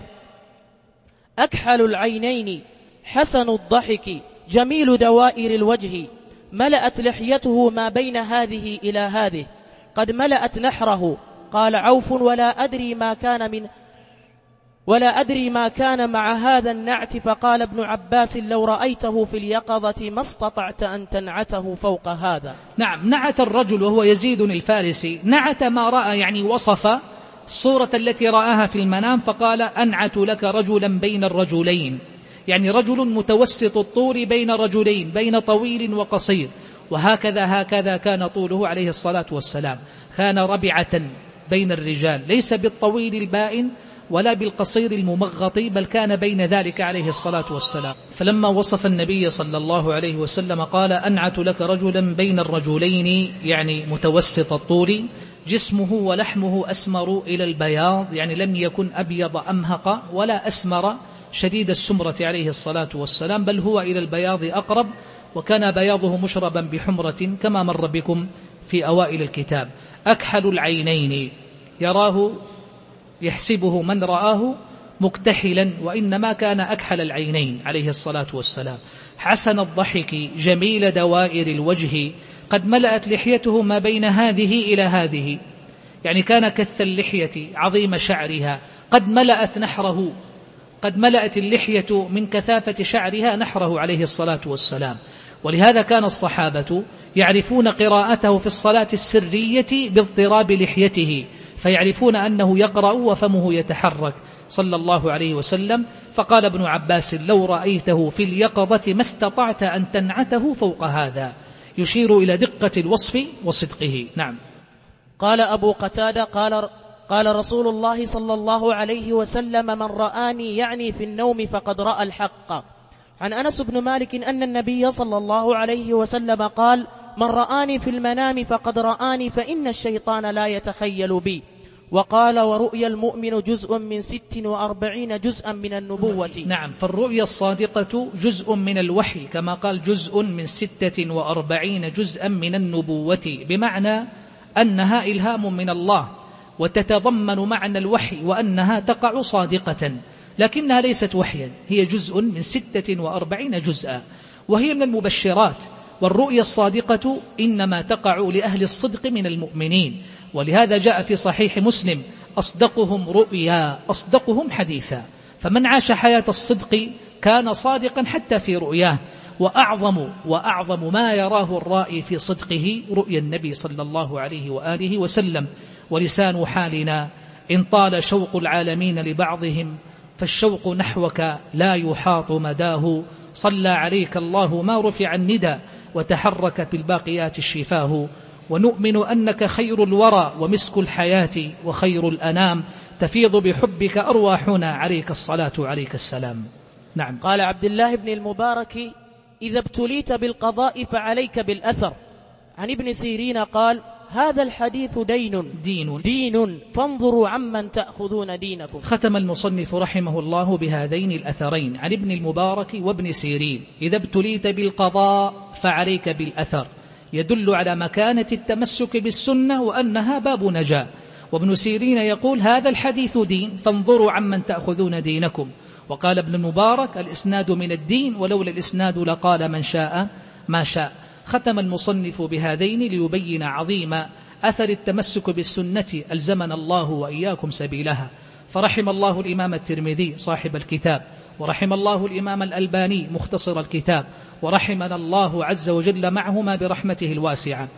أكحل العينين، حسن الضحك، جميل دوائر الوجه، ملأت لحيته ما بين هذه إلى هذه، قد ملأت نحره. قال عوف: ولا أدري ما كان من ولا أدري ما كان مع هذا النعت. فقال ابن عباس: لو رأيته في اليقظة ما استطعت أن تنعته فوق هذا. نعم. نعت الرجل وهو يزيد الفارسي، نعت ما رأى، يعني وصف الصورة التي رآها في المنام، فقال: أنعت لك رجلا بين الرجلين، يعني رجل متوسط الطول بين رجلين، بين طويل وقصير. وهكذا هكذا كان طوله عليه الصلاة والسلام، كان ربعة بين الرجال، ليس بالطويل البائن ولا بالقصير الممغط، بل كان بين ذلك عليه الصلاة والسلام. فلما وصف النبي صلى الله عليه وسلم قال: أنعت لك رجلا بين الرجلين، يعني متوسط الطول، جسمه ولحمه أسمر إلى البياض، يعني لم يكن أبيض أمهق ولا أسمر شديد السمرة عليه الصلاة والسلام، بل هو إلى البياض أقرب، وكان بياضه مشربا بحمرة كما مر بكم في أوائل الكتاب. أكحل العينين، يراه يحسبه من رآه مكتحلا، وإنما كان أكحل العينين عليه الصلاة والسلام، حسن الضحك، جميل دوائر الوجه، قد ملأت لحيته ما بين هذه إلى هذه، يعني كان كث اللحية عظيم شعرها، قد ملأت نحره، قد ملأت اللحية من كثافة شعرها نحره عليه الصلاة والسلام. ولهذا كان الصحابة يعرفون قراءته في الصلاة السرية باضطراب لحيته، فيعرفون أنه يقرأ وفمه يتحرك صلى الله عليه وسلم. فقال ابن عباس: لو رأيته في اليقظة ما استطعت أن تنعته فوق هذا، يشير إلى دقة الوصف وصدقه. نعم. قال أبو قتادة: قال قال رسول الله صلى الله عليه وسلم: من رآني يعني في النوم فقد رأى الحق. عن أنس بن مالك أن النبي صلى الله عليه وسلم قال: من رآني في المنام فقد رآني، فإن الشيطان لا يتخيل بي. وقال: ورؤيا المؤمن جزء من ست وأربعين جزءا من النبوة. نعم، فالرؤيا الصادقة جزء من الوحي، كما قال: جزء من ستة وأربعين جزءا من النبوة، بمعنى أنها إلهام من الله وتتضمن معنى الوحي، وأنها تقع صادقة، لكنها ليست وحيا، هي جزء من ستة وأربعين جزءا، وهي من المبشرات. والرؤيا الصادقة إنما تقع لأهل الصدق من المؤمنين، ولهذا جاء في صحيح مسلم: أصدقهم رؤيا أصدقهم حديثا. فمن عاش حياة الصدق كان صادقا حتى في رؤياه. وأعظم, وأعظم ما يراه الرائي في صدقه رؤيا النبي صلى الله عليه وآله وسلم. ولسان حالنا: إن طال شوق العالمين لبعضهم فالشوق نحوك لا يحاط مداه، صلى عليك الله ما رفع الندى، وتحرك بالباقيات الشفاه. ونؤمن أنك خير الورى ومسك الحياة وخير الأنام، تفيض بحبك أرواحنا، عليك الصلاة عليك السلام. نعم. قال عبد الله بن المبارك: إذا ابتليت بالقضاء فعليك بالأثر. عن ابن سيرين قال: هذا الحديث دين دين, دين فانظروا عمن تأخذون دينكم. ختم المصنف رحمه الله بهذين الأثرين عن ابن المبارك وابن سيرين: إذا ابتليت بالقضاء فعليك بالأثر، يدل على مكانة التمسك بالسنة وأنها باب نجاة. وابن سيرين يقول: هذا الحديث دين فانظروا عمن تأخذون دينكم. وقال ابن المبارك: الإسناد من الدين، ولولا الإسناد لقال من شاء ما شاء. ختم المصنف بهذين ليبين عظيم أثر التمسك بالسنة، ألزمنا الله وإياكم سبيلها. فرحم الله الإمام الترمذي صاحب الكتاب، ورحم الله الإمام الألباني مختصر الكتاب، ورحمنا الله عز وجل معهما برحمته الواسعة.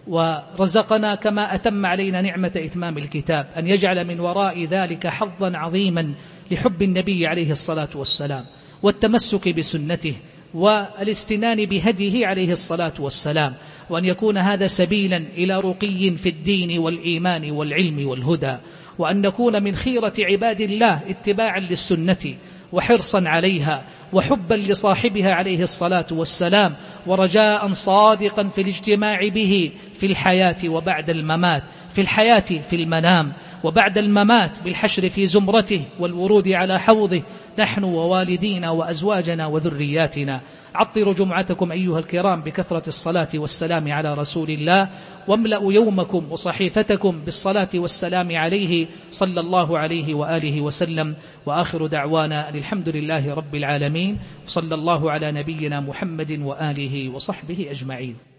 ورزقنا كما أتم علينا نعمة إتمام الكتاب أن يجعل من وراء ذلك حظا عظيما لحب النبي عليه الصلاة والسلام، والتمسك بسنته، والاستنان بهديه عليه الصلاة والسلام، وأن يكون هذا سبيلا إلى رقي في الدين والإيمان والعلم والهدى، وأن نكون من خيرة عباد الله اتباعا للسنة وحرصا عليها وحبا لصاحبها عليه الصلاة والسلام، ورجاء صادقا في الاجتماع به في الحياة وبعد الممات، في الحياة في المنام، وبعد الممات بالحشر في زمرته والورود على حوضه، نحن ووالدينا وأزواجنا وذرياتنا. عطروا جمعتكم أيها الكرام بكثرة الصلاة والسلام على رسول الله، واملأوا يومكم وصحيفتكم بالصلاة والسلام عليه صلى الله عليه وآله وسلم. وآخر دعوانا أن الحمد لله رب العالمين، صلى الله على نبينا محمد وآله وصحبه أجمعين.